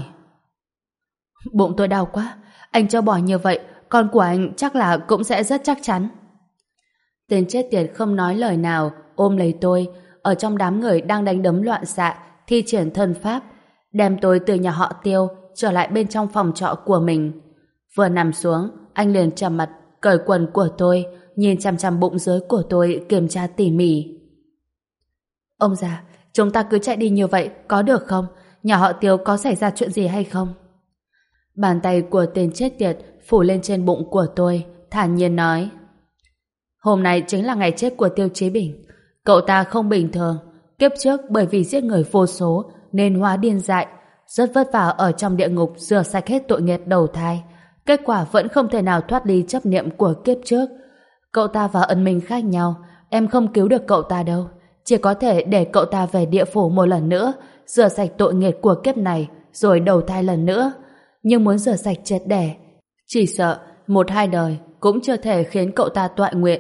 bụng tôi đau quá, anh cho bỏ như vậy, con của anh chắc là cũng sẽ rất chắc chắn. Tên chết tiệt không nói lời nào, ôm lấy tôi, ở trong đám người đang đánh đấm loạn xạ, thi triển thân pháp, đem tôi từ nhà họ Tiêu trở lại bên trong phòng trọ của mình. Vừa nằm xuống, anh liền trầm mặt, cởi quần của tôi, nhìn chằm chằm bụng dưới của tôi kiểm tra tỉ mỉ. Ông già, chúng ta cứ chạy đi như vậy, có được không? Nhà họ Tiêu có xảy ra chuyện gì hay không? Bàn tay của tên chết tiệt phủ lên trên bụng của tôi, thản nhiên nói: hôm nay chính là ngày chết của Tiêu Chí Bình. Cậu ta không bình thường. Kiếp trước bởi vì giết người vô số nên hóa điên dại, rất vất vả ở trong địa ngục rửa sạch hết tội nghiệp đầu thai. Kết quả vẫn không thể nào thoát ly chấp niệm của kiếp trước. Cậu ta và ân minh khác nhau, em không cứu được cậu ta đâu. Chỉ có thể để cậu ta về địa phủ một lần nữa, rửa sạch tội nghiệp của kiếp này, rồi đầu thai lần nữa. Nhưng muốn rửa sạch triệt để, chỉ sợ một hai đời cũng chưa thể khiến cậu ta toại nguyện.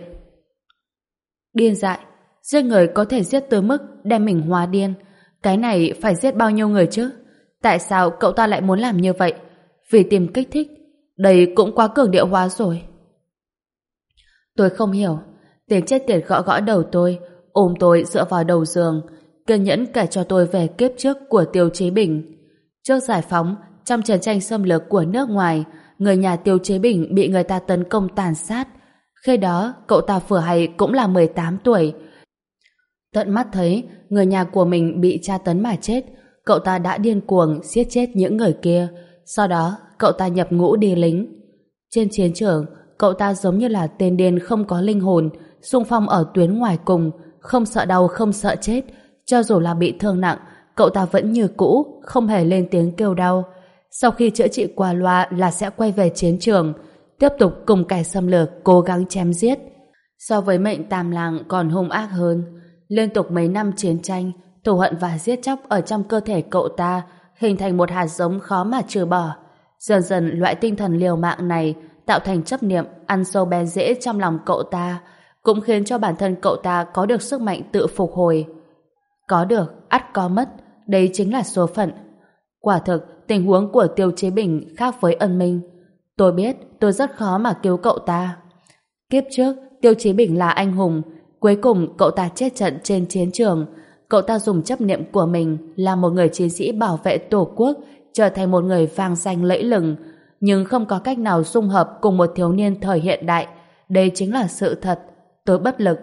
Điên dại, giết người có thể giết tới mức đem mình hóa điên. Cái này phải giết bao nhiêu người chứ? Tại sao cậu ta lại muốn làm như vậy? Vì tìm kích thích. Đây cũng quá cường điệu hóa rồi. Tôi không hiểu. Tên chết tiệt gõ gõ đầu tôi, ôm tôi dựa vào đầu giường, kiên nhẫn kể cho tôi về kiếp trước của Tiêu Chí Bình. Trước giải phóng, trong chiến tranh xâm lược của nước ngoài, người nhà Tiêu Chí Bình bị người ta tấn công tàn sát. Khi đó, cậu ta vừa hay cũng là mười tám tuổi. Tận mắt thấy người nhà của mình bị tra tấn mà chết, cậu ta đã điên cuồng giết chết những người kia. Sau đó, cậu ta nhập ngũ đi lính. Trên chiến trường, cậu ta giống như là tên điên không có linh hồn, xung phong ở tuyến ngoài cùng, không sợ đau không sợ chết. Cho dù là bị thương nặng, cậu ta vẫn như cũ, không hề lên tiếng kêu đau. Sau khi chữa trị qua loa là sẽ quay về chiến trường, tiếp tục cùng kẻ xâm lược cố gắng chém giết. So với mệnh tam lang còn hung ác hơn. Liên tục mấy năm chiến tranh, thù hận và giết chóc ở trong cơ thể cậu ta hình thành một hạt giống khó mà trừ bỏ. Dần dần loại tinh thần liều mạng này tạo thành chấp niệm ăn sâu bén rễ trong lòng cậu ta, cũng khiến cho bản thân cậu ta có được sức mạnh tự phục hồi. Có được, ắt có mất, đây chính là số phận. Quả thực, tình huống của Tiêu Chí Bình khác với ân minh. Tôi biết tôi rất khó mà cứu cậu ta. Kiếp trước, Tiêu Chí Bình là anh hùng. Cuối cùng cậu ta chết trận trên chiến trường. Cậu ta dùng chấp niệm của mình là một người chiến sĩ bảo vệ Tổ quốc, trở thành một người vang danh lẫy lừng, nhưng không có cách nào dung hợp cùng một thiếu niên thời hiện đại. Đây chính là sự thật. Tôi bất lực.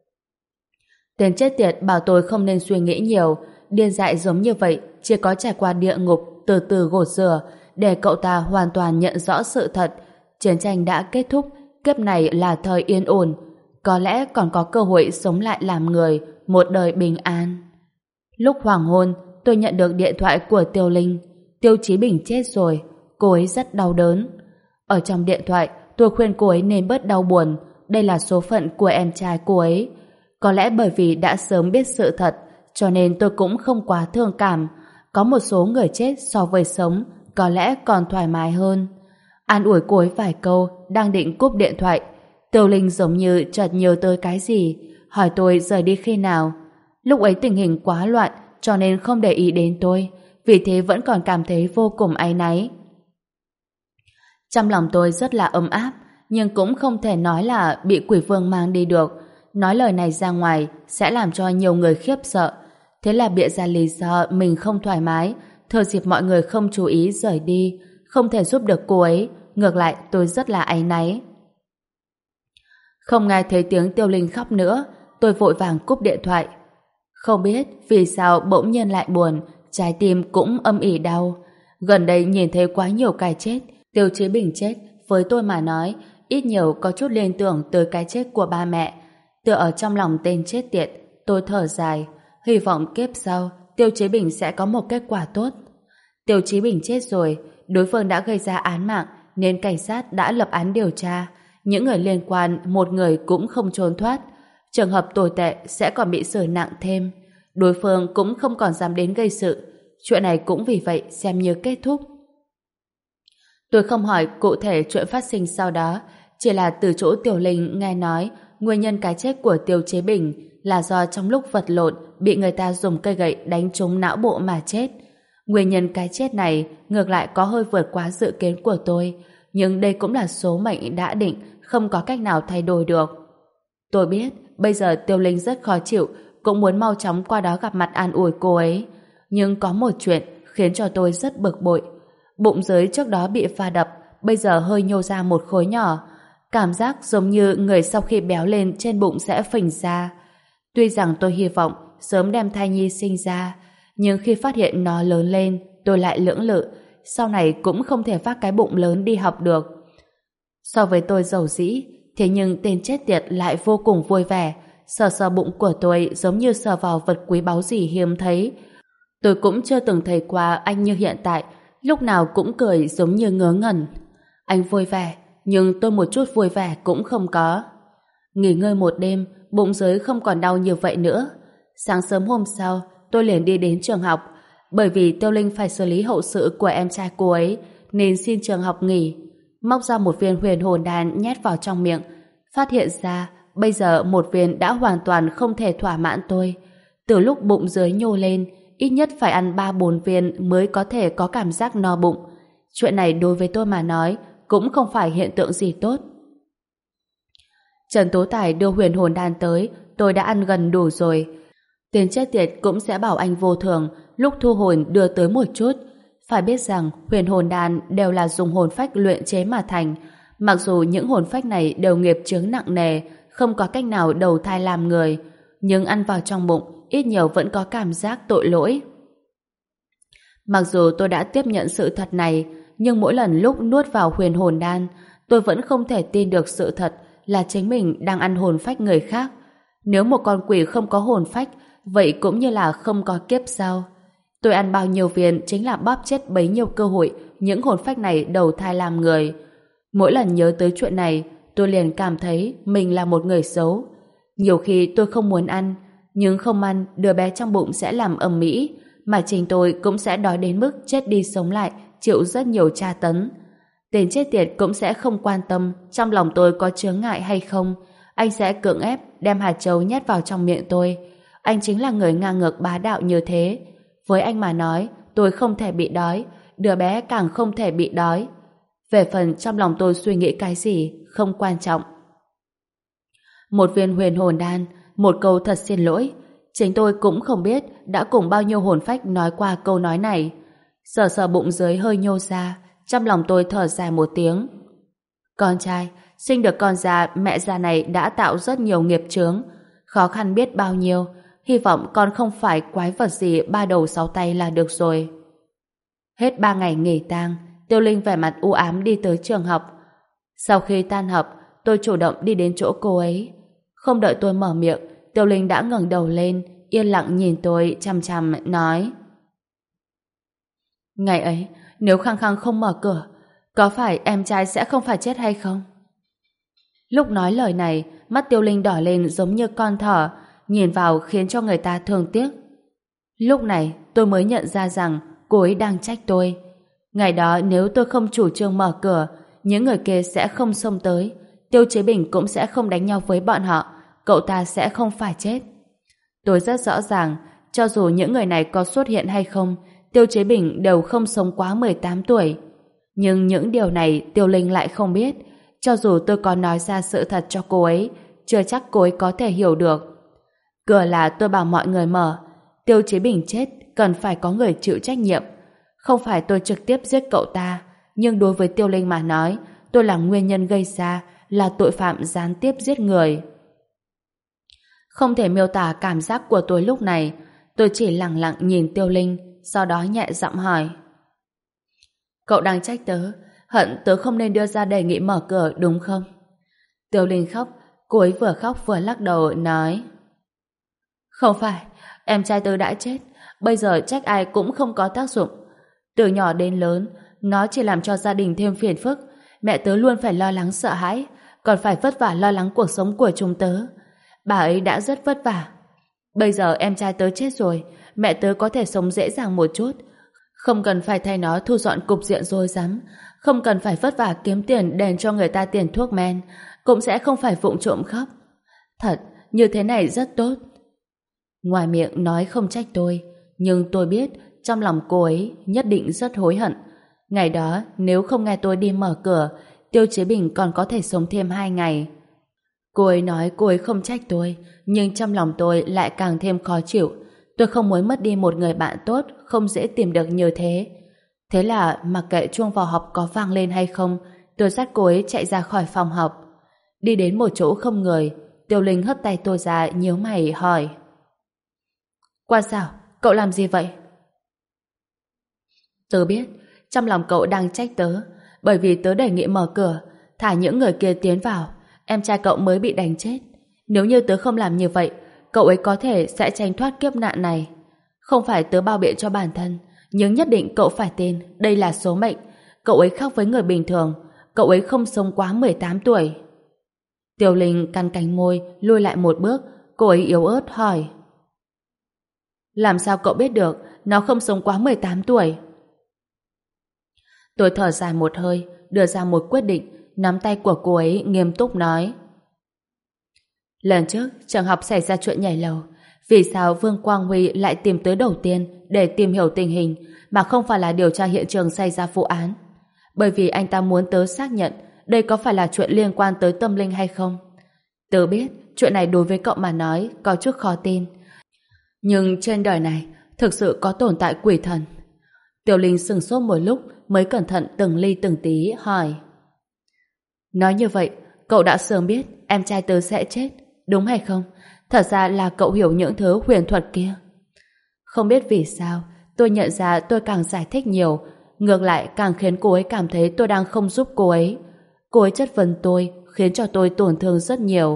Tên chết tiệt bảo tôi không nên suy nghĩ nhiều. Điên dại giống như vậy chỉ có trải qua địa ngục từ từ gột rửa để cậu ta hoàn toàn nhận rõ sự thật. Chiến tranh đã kết thúc, kiếp này là thời yên ổn, có lẽ còn có cơ hội sống lại làm người, một đời bình an. Lúc hoàng hôn, tôi nhận được điện thoại của Tiêu Linh. Tiêu Chí Bình chết rồi, cô ấy rất đau đớn. Ở trong điện thoại, tôi khuyên cô ấy nên bớt đau buồn, đây là số phận của em trai cô ấy. Có lẽ bởi vì đã sớm biết sự thật, cho nên tôi cũng không quá thương cảm. Có một số người chết so với sống, có lẽ còn thoải mái hơn. An ủi cô ấy vài câu, đang định cúp điện thoại. Tiêu Linh giống như chợt nhớ tới cái gì, hỏi tôi rời đi khi nào. Lúc ấy tình hình quá loạn, cho nên không để ý đến tôi, vì thế vẫn còn cảm thấy vô cùng áy náy. Trong lòng tôi rất là ấm áp, nhưng cũng không thể nói là bị quỷ vương mang đi được. Nói lời này ra ngoài sẽ làm cho nhiều người khiếp sợ. Thế là bịa ra lý do mình không thoải mái, thừa dịp mọi người không chú ý rời đi, không thể giúp được cô ấy. Ngược lại tôi rất là áy náy. Không nghe thấy tiếng Tiêu Linh khóc nữa, tôi vội vàng cúp điện thoại. Không biết vì sao bỗng nhiên lại buồn, trái tim cũng âm ỉ đau. Gần đây nhìn thấy quá nhiều cái chết, Tiêu Chí Bình chết, với tôi mà nói, ít nhiều có chút liên tưởng tới cái chết của ba mẹ. Tựa ở trong lòng tên chết tiệt, tôi thở dài, hy vọng kiếp sau Tiêu Chí Bình sẽ có một kết quả tốt. Tiêu Chí Bình chết rồi, đối phương đã gây ra án mạng, nên cảnh sát đã lập án điều tra. Những người liên quan, một người cũng không trốn thoát. Trường hợp tồi tệ sẽ còn bị xử nặng thêm. Đối phương cũng không còn dám đến gây sự. Chuyện này cũng vì vậy xem như kết thúc. Tôi không hỏi cụ thể chuyện phát sinh sau đó, chỉ là từ chỗ Tiểu Linh nghe nói nguyên nhân cái chết của Tiêu Chế Bình là do trong lúc vật lộn bị người ta dùng cây gậy đánh trúng não bộ mà chết. Nguyên nhân cái chết này ngược lại có hơi vượt quá dự kiến của tôi, nhưng đây cũng là số mệnh đã định, không có cách nào thay đổi được. Tôi biết bây giờ Tiêu Linh rất khó chịu, cũng muốn mau chóng qua đó gặp mặt an ủi cô ấy, nhưng có một chuyện khiến cho tôi rất bực bội. Bụng dưới trước đó bị va đập, bây giờ hơi nhô ra một khối nhỏ, cảm giác giống như người sau khi béo lên trên bụng sẽ phình ra. Tuy rằng tôi hy vọng sớm đem thai nhi sinh ra, nhưng khi phát hiện nó lớn lên, tôi lại lưỡng lự, sau này cũng không thể vác cái bụng lớn đi học được. So với tôi giàu dĩ, thế nhưng tên chết tiệt lại vô cùng vui vẻ, sờ sờ bụng của tôi giống như sờ vào vật quý báu gì hiếm thấy. Tôi cũng chưa từng thấy qua anh như hiện tại, lúc nào cũng cười giống như ngớ ngẩn. Anh vui vẻ, nhưng tôi một chút vui vẻ cũng không có. Nghỉ ngơi một đêm, bụng dưới không còn đau như vậy nữa. Sáng sớm hôm sau, tôi liền đi đến trường học, bởi vì Tiêu Linh phải xử lý hậu sự của em trai cô ấy, nên xin trường học nghỉ. Móc ra một viên huyền hồn đan nhét vào trong miệng, phát hiện ra bây giờ một viên đã hoàn toàn không thể thỏa mãn tôi. Từ lúc bụng dưới nhô lên, ít nhất phải ăn ba bốn viên mới có thể có cảm giác no bụng. Chuyện này đối với tôi mà nói cũng không phải hiện tượng gì tốt. Trần Tố Tài đưa huyền hồn đan tới, tôi đã ăn gần đủ rồi. Tiền chết tiệt cũng sẽ bảo anh vô thường lúc thu hồn đưa tới một chút. Phải biết rằng huyền hồn đan đều là dùng hồn phách luyện chế mà thành. Mặc dù những hồn phách này đều nghiệp chướng nặng nề, không có cách nào đầu thai làm người, nhưng ăn vào trong bụng ít nhiều vẫn có cảm giác tội lỗi. Mặc dù tôi đã tiếp nhận sự thật này, nhưng mỗi lần lúc nuốt vào huyền hồn đan, tôi vẫn không thể tin được sự thật là chính mình đang ăn hồn phách người khác. Nếu một con quỷ không có hồn phách, vậy cũng như là không có kiếp sau. Tôi ăn bao nhiêu viên chính là bóp chết bấy nhiêu cơ hội những hồn phách này đầu thai làm người. Mỗi lần nhớ tới chuyện này, tôi liền cảm thấy mình là một người xấu. Nhiều khi tôi không muốn ăn, nhưng không ăn, đứa bé trong bụng sẽ làm ầm ĩ, mà chính tôi cũng sẽ đói đến mức chết đi sống lại, chịu rất nhiều tra tấn. Tên chết tiệt cũng sẽ không quan tâm trong lòng tôi có chướng ngại hay không. Anh sẽ cưỡng ép đem hạt châu nhét vào trong miệng tôi. Anh chính là người ngang ngược bá đạo như thế. Với anh mà nói, tôi không thể bị đói, đứa bé càng không thể bị đói. Về phần trong lòng tôi suy nghĩ cái gì, không quan trọng. Một viên huyền hồn đan, một câu thật xin lỗi. Chính tôi cũng không biết đã cùng bao nhiêu hồn phách nói qua câu nói này. Sờ sờ bụng dưới hơi nhô ra, trong lòng tôi thở dài một tiếng. Con trai, sinh được con già mẹ già này đã tạo rất nhiều nghiệp chướng, khó khăn biết bao nhiêu. Hy vọng con không phải quái vật gì ba đầu sáu tay là được rồi. Hết ba ngày nghỉ tang, Tiêu Linh vẻ mặt u ám đi tới trường học. Sau khi tan học, tôi chủ động đi đến chỗ cô ấy. Không đợi tôi mở miệng, Tiêu Linh đã ngẩng đầu lên, yên lặng nhìn tôi chằm chằm nói: Ngày ấy, nếu Khăng Khăng không mở cửa, có phải em trai sẽ không phải chết hay không? Lúc nói lời này, mắt Tiêu Linh đỏ lên giống như con thỏ, nhìn vào khiến cho người ta thương tiếc. Lúc này, tôi mới nhận ra rằng cô ấy đang trách tôi. Ngày đó nếu tôi không chủ trương mở cửa, những người kia sẽ không xông tới, Tiêu Chế Bình cũng sẽ không đánh nhau với bọn họ, cậu ta sẽ không phải chết. Tôi rất rõ ràng, cho dù những người này có xuất hiện hay không, Tiêu Chế Bình đều không sống quá mười tám tuổi. Nhưng những điều này Tiêu Linh lại không biết. Cho dù tôi có nói ra sự thật cho cô ấy, chưa chắc cô ấy có thể hiểu được. Cửa là tôi bảo mọi người mở. Tiêu Chế Bình chết, cần phải có người chịu trách nhiệm. Không phải tôi trực tiếp giết cậu ta, nhưng đối với Tiêu Linh mà nói, tôi là nguyên nhân gây ra, là tội phạm gián tiếp giết người. Không thể miêu tả cảm giác của tôi lúc này. Tôi chỉ lặng lặng nhìn Tiêu Linh, sau đó nhẹ giọng hỏi. Cậu đang trách tớ, hận tớ không nên đưa ra đề nghị mở cửa đúng không? Tiêu Linh khóc, cô ấy vừa khóc vừa lắc đầu nói. Không phải, em trai tớ đã chết, bây giờ trách ai cũng không có tác dụng. Từ nhỏ đến lớn, nó chỉ làm cho gia đình thêm phiền phức. Mẹ tớ luôn phải lo lắng sợ hãi, còn phải vất vả lo lắng cuộc sống của chúng tớ. Bà ấy đã rất vất vả. Bây giờ em trai tớ chết rồi, mẹ tớ có thể sống dễ dàng một chút. Không cần phải thay nó thu dọn cục diện rối rắm, không cần phải vất vả kiếm tiền đền cho người ta tiền thuốc men, cũng sẽ không phải vụng trộm khóc. Thật, như thế này rất tốt. Ngoài miệng nói không trách tôi, nhưng tôi biết trong lòng cô ấy nhất định rất hối hận. Ngày đó nếu không nghe tôi đi mở cửa, Tiêu Chí Bình còn có thể sống thêm hai ngày. Cô ấy nói cô ấy không trách tôi, nhưng trong lòng tôi lại càng thêm khó chịu. Tôi không muốn mất đi một người bạn tốt, không dễ tìm được như thế. Thế là mặc kệ chuông vào học có vang lên hay không, tôi dắt cô ấy chạy ra khỏi phòng học. Đi đến một chỗ không người, Tiêu Linh hất tay tôi ra, nhíu mày hỏi. Quan sao? Cậu làm gì vậy? Tớ biết, trong lòng cậu đang trách tớ, bởi vì tớ đề nghị mở cửa, thả những người kia tiến vào, em trai cậu mới bị đánh chết. Nếu như tớ không làm như vậy, cậu ấy có thể sẽ tránh thoát kiếp nạn này. Không phải tớ bao biện cho bản thân, nhưng nhất định cậu phải tin, đây là số mệnh. Cậu ấy khác với người bình thường, cậu ấy không sống quá mười tám tuổi. Tiêu Linh cắn cánh môi, lùi lại một bước, cô ấy yếu ớt hỏi. Làm sao cậu biết được nó không sống quá mười tám tuổi? Tôi thở dài một hơi, đưa ra một quyết định, nắm tay của cô ấy nghiêm túc nói. Lần trước, trường học xảy ra chuyện nhảy lầu. Vì sao Vương Quang Huy lại tìm tới đầu tiên để tìm hiểu tình hình mà không phải là điều tra hiện trường xảy ra vụ án? Bởi vì anh ta muốn tớ xác nhận đây có phải là chuyện liên quan tới tâm linh hay không. Tớ biết chuyện này đối với cậu mà nói có chút khó tin. Nhưng trên đời này thực sự có tồn tại quỷ thần. Tiểu Linh sửng sốt một lúc mới cẩn thận từng ly từng tí hỏi. Nói như vậy, cậu đã sớm biết em trai tớ sẽ chết, đúng hay không? Thật ra là cậu hiểu những thứ huyền thuật kia. Không biết vì sao, tôi nhận ra tôi càng giải thích nhiều, ngược lại càng khiến cô ấy cảm thấy tôi đang không giúp cô ấy. Cô ấy chất vấn tôi, khiến cho tôi tổn thương rất nhiều.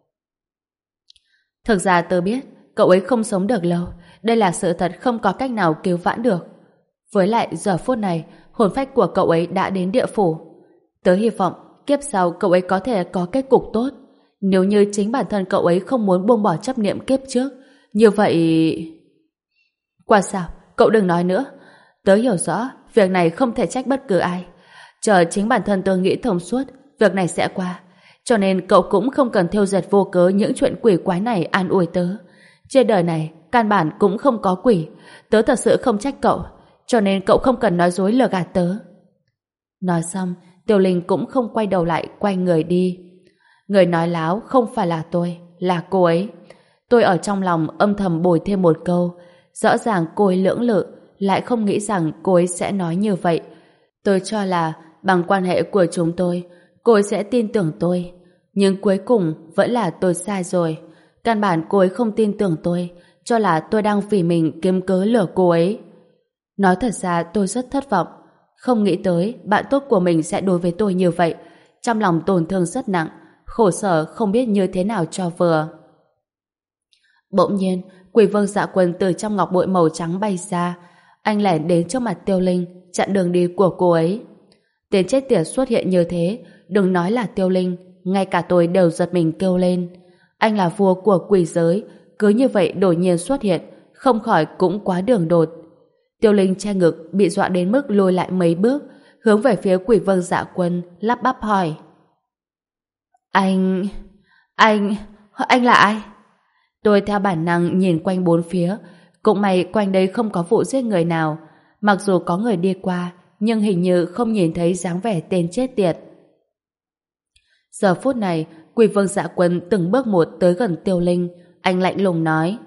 Thực ra tôi biết, cậu ấy không sống được lâu. Đây là sự thật không có cách nào cứu vãn được. Với lại giờ phút này, hồn phách của cậu ấy đã đến địa phủ. Tớ hy vọng kiếp sau cậu ấy có thể có kết cục tốt. Nếu như chính bản thân cậu ấy không muốn buông bỏ chấp niệm kiếp trước, như vậy... Qua sao? Cậu đừng nói nữa. Tớ hiểu rõ, việc này không thể trách bất cứ ai. Chờ chính bản thân tớ nghĩ thông suốt, việc này sẽ qua. Cho nên cậu cũng không cần thêu dệt vô cớ những chuyện quỷ quái này an ủi tớ. Trên đời này, căn bản cũng không có quỷ. Tớ thật sự không trách cậu, cho nên cậu không cần nói dối lừa gạt tớ. Nói xong, Tiểu Linh cũng không quay đầu lại, quay người đi. Người nói láo không phải là tôi, là cô ấy. Tôi ở trong lòng âm thầm bồi thêm một câu. Rõ ràng cô ấy lưỡng lự, lại không nghĩ rằng cô ấy sẽ nói như vậy. Tôi cho là bằng quan hệ của chúng tôi, cô ấy sẽ tin tưởng tôi. Nhưng cuối cùng vẫn là tôi sai rồi. Căn bản cô ấy không tin tưởng tôi, cho là tôi đang vì mình kiếm cớ lừa cô ấy. Nói thật ra tôi rất thất vọng. Không nghĩ tới bạn tốt của mình sẽ đối với tôi như vậy. Trong lòng tổn thương rất nặng, khổ sở không biết như thế nào cho vừa. Bỗng nhiên, Quỷ Vương Dạ Quân từ trong ngọc bội màu trắng bay ra. Anh lẻn đến trước mặt Tiêu Linh, chặn đường đi của cô ấy. Tên chết tiệt xuất hiện như thế, đừng nói là Tiêu Linh, ngay cả tôi đều giật mình kêu lên. Anh là vua của quỷ giới, cứ như vậy đột nhiên xuất hiện, không khỏi cũng quá đường đột. Tiêu Linh che ngực, bị dọa đến mức lùi lại mấy bước, hướng về phía Quỷ Vương Dạ Quân, lắp bắp hỏi. Anh... anh... anh là ai? Tôi theo bản năng nhìn quanh bốn phía, cũng may quanh đây không có vụ giết người nào. Mặc dù có người đi qua, nhưng hình như không nhìn thấy dáng vẻ tên chết tiệt. Giờ phút này, Quỷ Vương Dạ Quân từng bước một tới gần Tiêu Linh, anh lạnh lùng nói.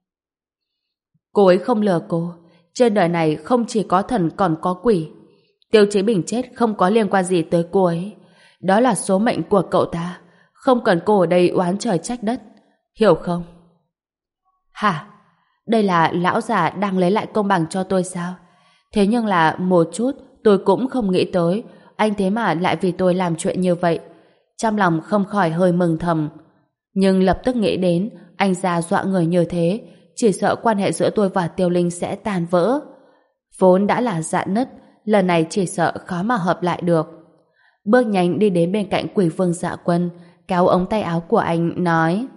Cô ấy không lừa cô, trên đời này không chỉ có thần còn có quỷ. Tiêu Chí Bình chết không có liên quan gì tới cô ấy. Đó là số mệnh của cậu ta. Không cần cô ở đây oán trời trách đất. Hiểu không? Hả? Đây là lão già đang lấy lại công bằng cho tôi sao? Thế nhưng là một chút tôi cũng không nghĩ tới anh thế mà lại vì tôi làm chuyện như vậy. Trong lòng không khỏi hơi mừng thầm. Nhưng lập tức nghĩ đến anh già dọa người như thế, chỉ sợ quan hệ giữa tôi và Tiêu Linh sẽ tan vỡ. Vốn đã là rạn nứt, lần này chỉ sợ khó mà hợp lại được. Bước nhanh đi đến bên cạnh Quỷ Vương Dạ Quân, kéo ống tay áo của anh, nói: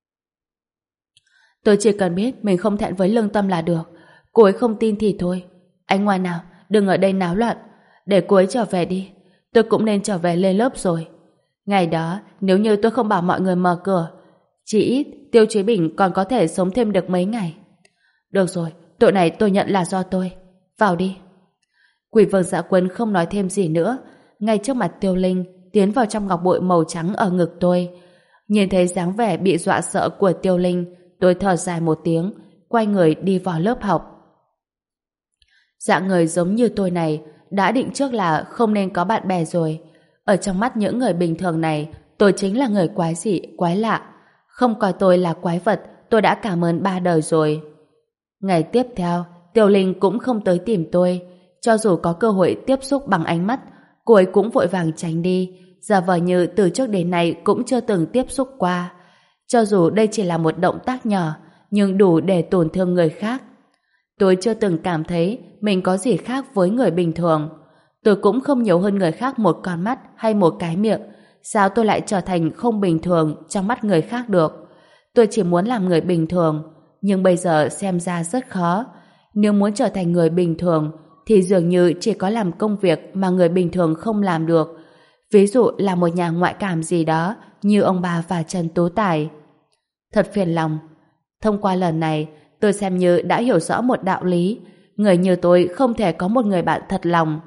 Tôi chỉ cần biết mình không thẹn với lương tâm là được. Cô ấy không tin thì thôi. Anh ngoan nào, đừng ở đây náo loạn. Để cô ấy trở về đi. Tôi cũng nên trở về lên lớp rồi. Ngày đó, nếu như tôi không bảo mọi người mở cửa, chỉ ít Tiêu Chí Bình còn có thể sống thêm được mấy ngày. Được rồi, tội này tôi nhận là do tôi. Vào đi. Quỷ Vương Dạ Quân không nói thêm gì nữa. Ngay trước mặt Tiêu Linh tiến vào trong ngọc bội màu trắng ở ngực tôi. Nhìn thấy dáng vẻ bị dọa sợ của Tiêu Linh, tôi thở dài một tiếng, quay người đi vào lớp học. Dạng người giống như tôi này đã định trước là không nên có bạn bè rồi. Ở trong mắt những người bình thường này, tôi chính là người quái dị, quái lạ. Không coi tôi là quái vật, tôi đã cảm ơn ba đời rồi. Ngày tiếp theo, Tiêu Linh cũng không tới tìm tôi. Cho dù có cơ hội tiếp xúc bằng ánh mắt, cô ấy cũng vội vàng tránh đi, giả vờ như từ trước đến nay cũng chưa từng tiếp xúc qua. Cho dù đây chỉ là một động tác nhỏ, nhưng đủ để tổn thương người khác. Tôi chưa từng cảm thấy mình có gì khác với người bình thường. Tôi cũng không nhiều hơn người khác một con mắt hay một cái miệng. Sao tôi lại trở thành không bình thường trong mắt người khác được? Tôi chỉ muốn làm người bình thường, nhưng bây giờ xem ra rất khó. Nếu muốn trở thành người bình thường, thì dường như chỉ có làm công việc mà người bình thường không làm được. Ví dụ là một nhà ngoại cảm gì đó, như ông bà và Trần Tú Tài. Thật phiền lòng. Thông qua lần này, tôi xem như đã hiểu rõ một đạo lý. Người như tôi không thể có một người bạn thật lòng.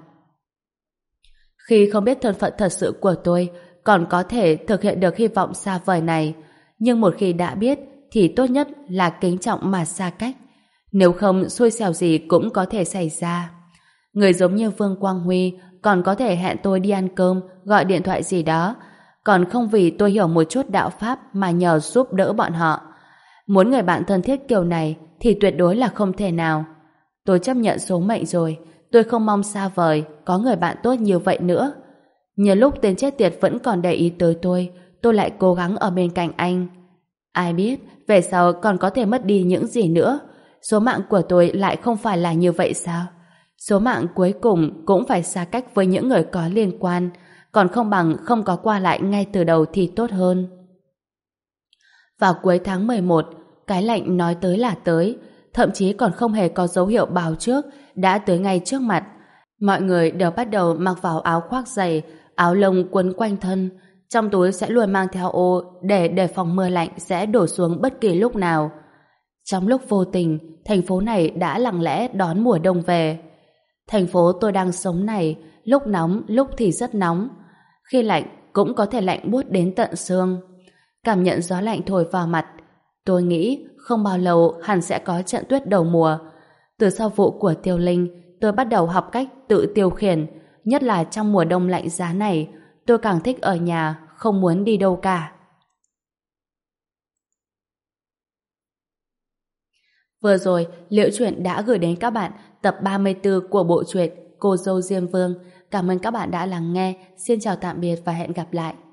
Khi không biết thân phận thật sự của tôi, còn có thể thực hiện được hy vọng xa vời này. Nhưng một khi đã biết, thì tốt nhất là kính trọng mà xa cách. Nếu không, xui xẻo gì cũng có thể xảy ra. Người giống như Vương Quang Huy còn có thể hẹn tôi đi ăn cơm, gọi điện thoại gì đó, còn không vì tôi hiểu một chút đạo pháp mà nhờ giúp đỡ bọn họ. Muốn người bạn thân thiết kiểu này thì tuyệt đối là không thể nào. Tôi chấp nhận số mệnh rồi, tôi không mong xa vời có người bạn tốt như vậy nữa. Nhiều lúc tên chết tiệt vẫn còn để ý tới tôi, tôi lại cố gắng ở bên cạnh anh. Ai biết về sau còn có thể mất đi những gì nữa. Số mạng của tôi lại không phải là như vậy sao? Số mạng cuối cùng cũng phải xa cách với những người có liên quan, còn không bằng không có qua lại ngay từ đầu thì tốt hơn. Vào cuối tháng mười một, cái lạnh nói tới là tới, thậm chí còn không hề có dấu hiệu báo trước, đã tới ngay trước mặt. Mọi người đều bắt đầu mặc vào áo khoác dày, áo lông quấn quanh thân, trong túi sẽ luôn mang theo ô để đề phòng mưa lạnh sẽ đổ xuống bất kỳ lúc nào. Trong lúc vô tình, thành phố này đã lặng lẽ đón mùa đông về. Thành phố tôi đang sống này, lúc nóng, lúc thì rất nóng. Khi lạnh, cũng có thể lạnh buốt đến tận xương. Cảm nhận gió lạnh thổi vào mặt, tôi nghĩ không bao lâu hẳn sẽ có trận tuyết đầu mùa. Từ sau vụ của Tiêu Linh, tôi bắt đầu học cách tự tiêu khiển, nhất là trong mùa đông lạnh giá này, tôi càng thích ở nhà, không muốn đi đâu cả. Vừa rồi, Liễu Chuyện đã gửi đến các bạn tập ba mươi tư của bộ truyện Cô dâu Diêm Vương. Cảm ơn các bạn đã lắng nghe. Xin chào tạm biệt và hẹn gặp lại.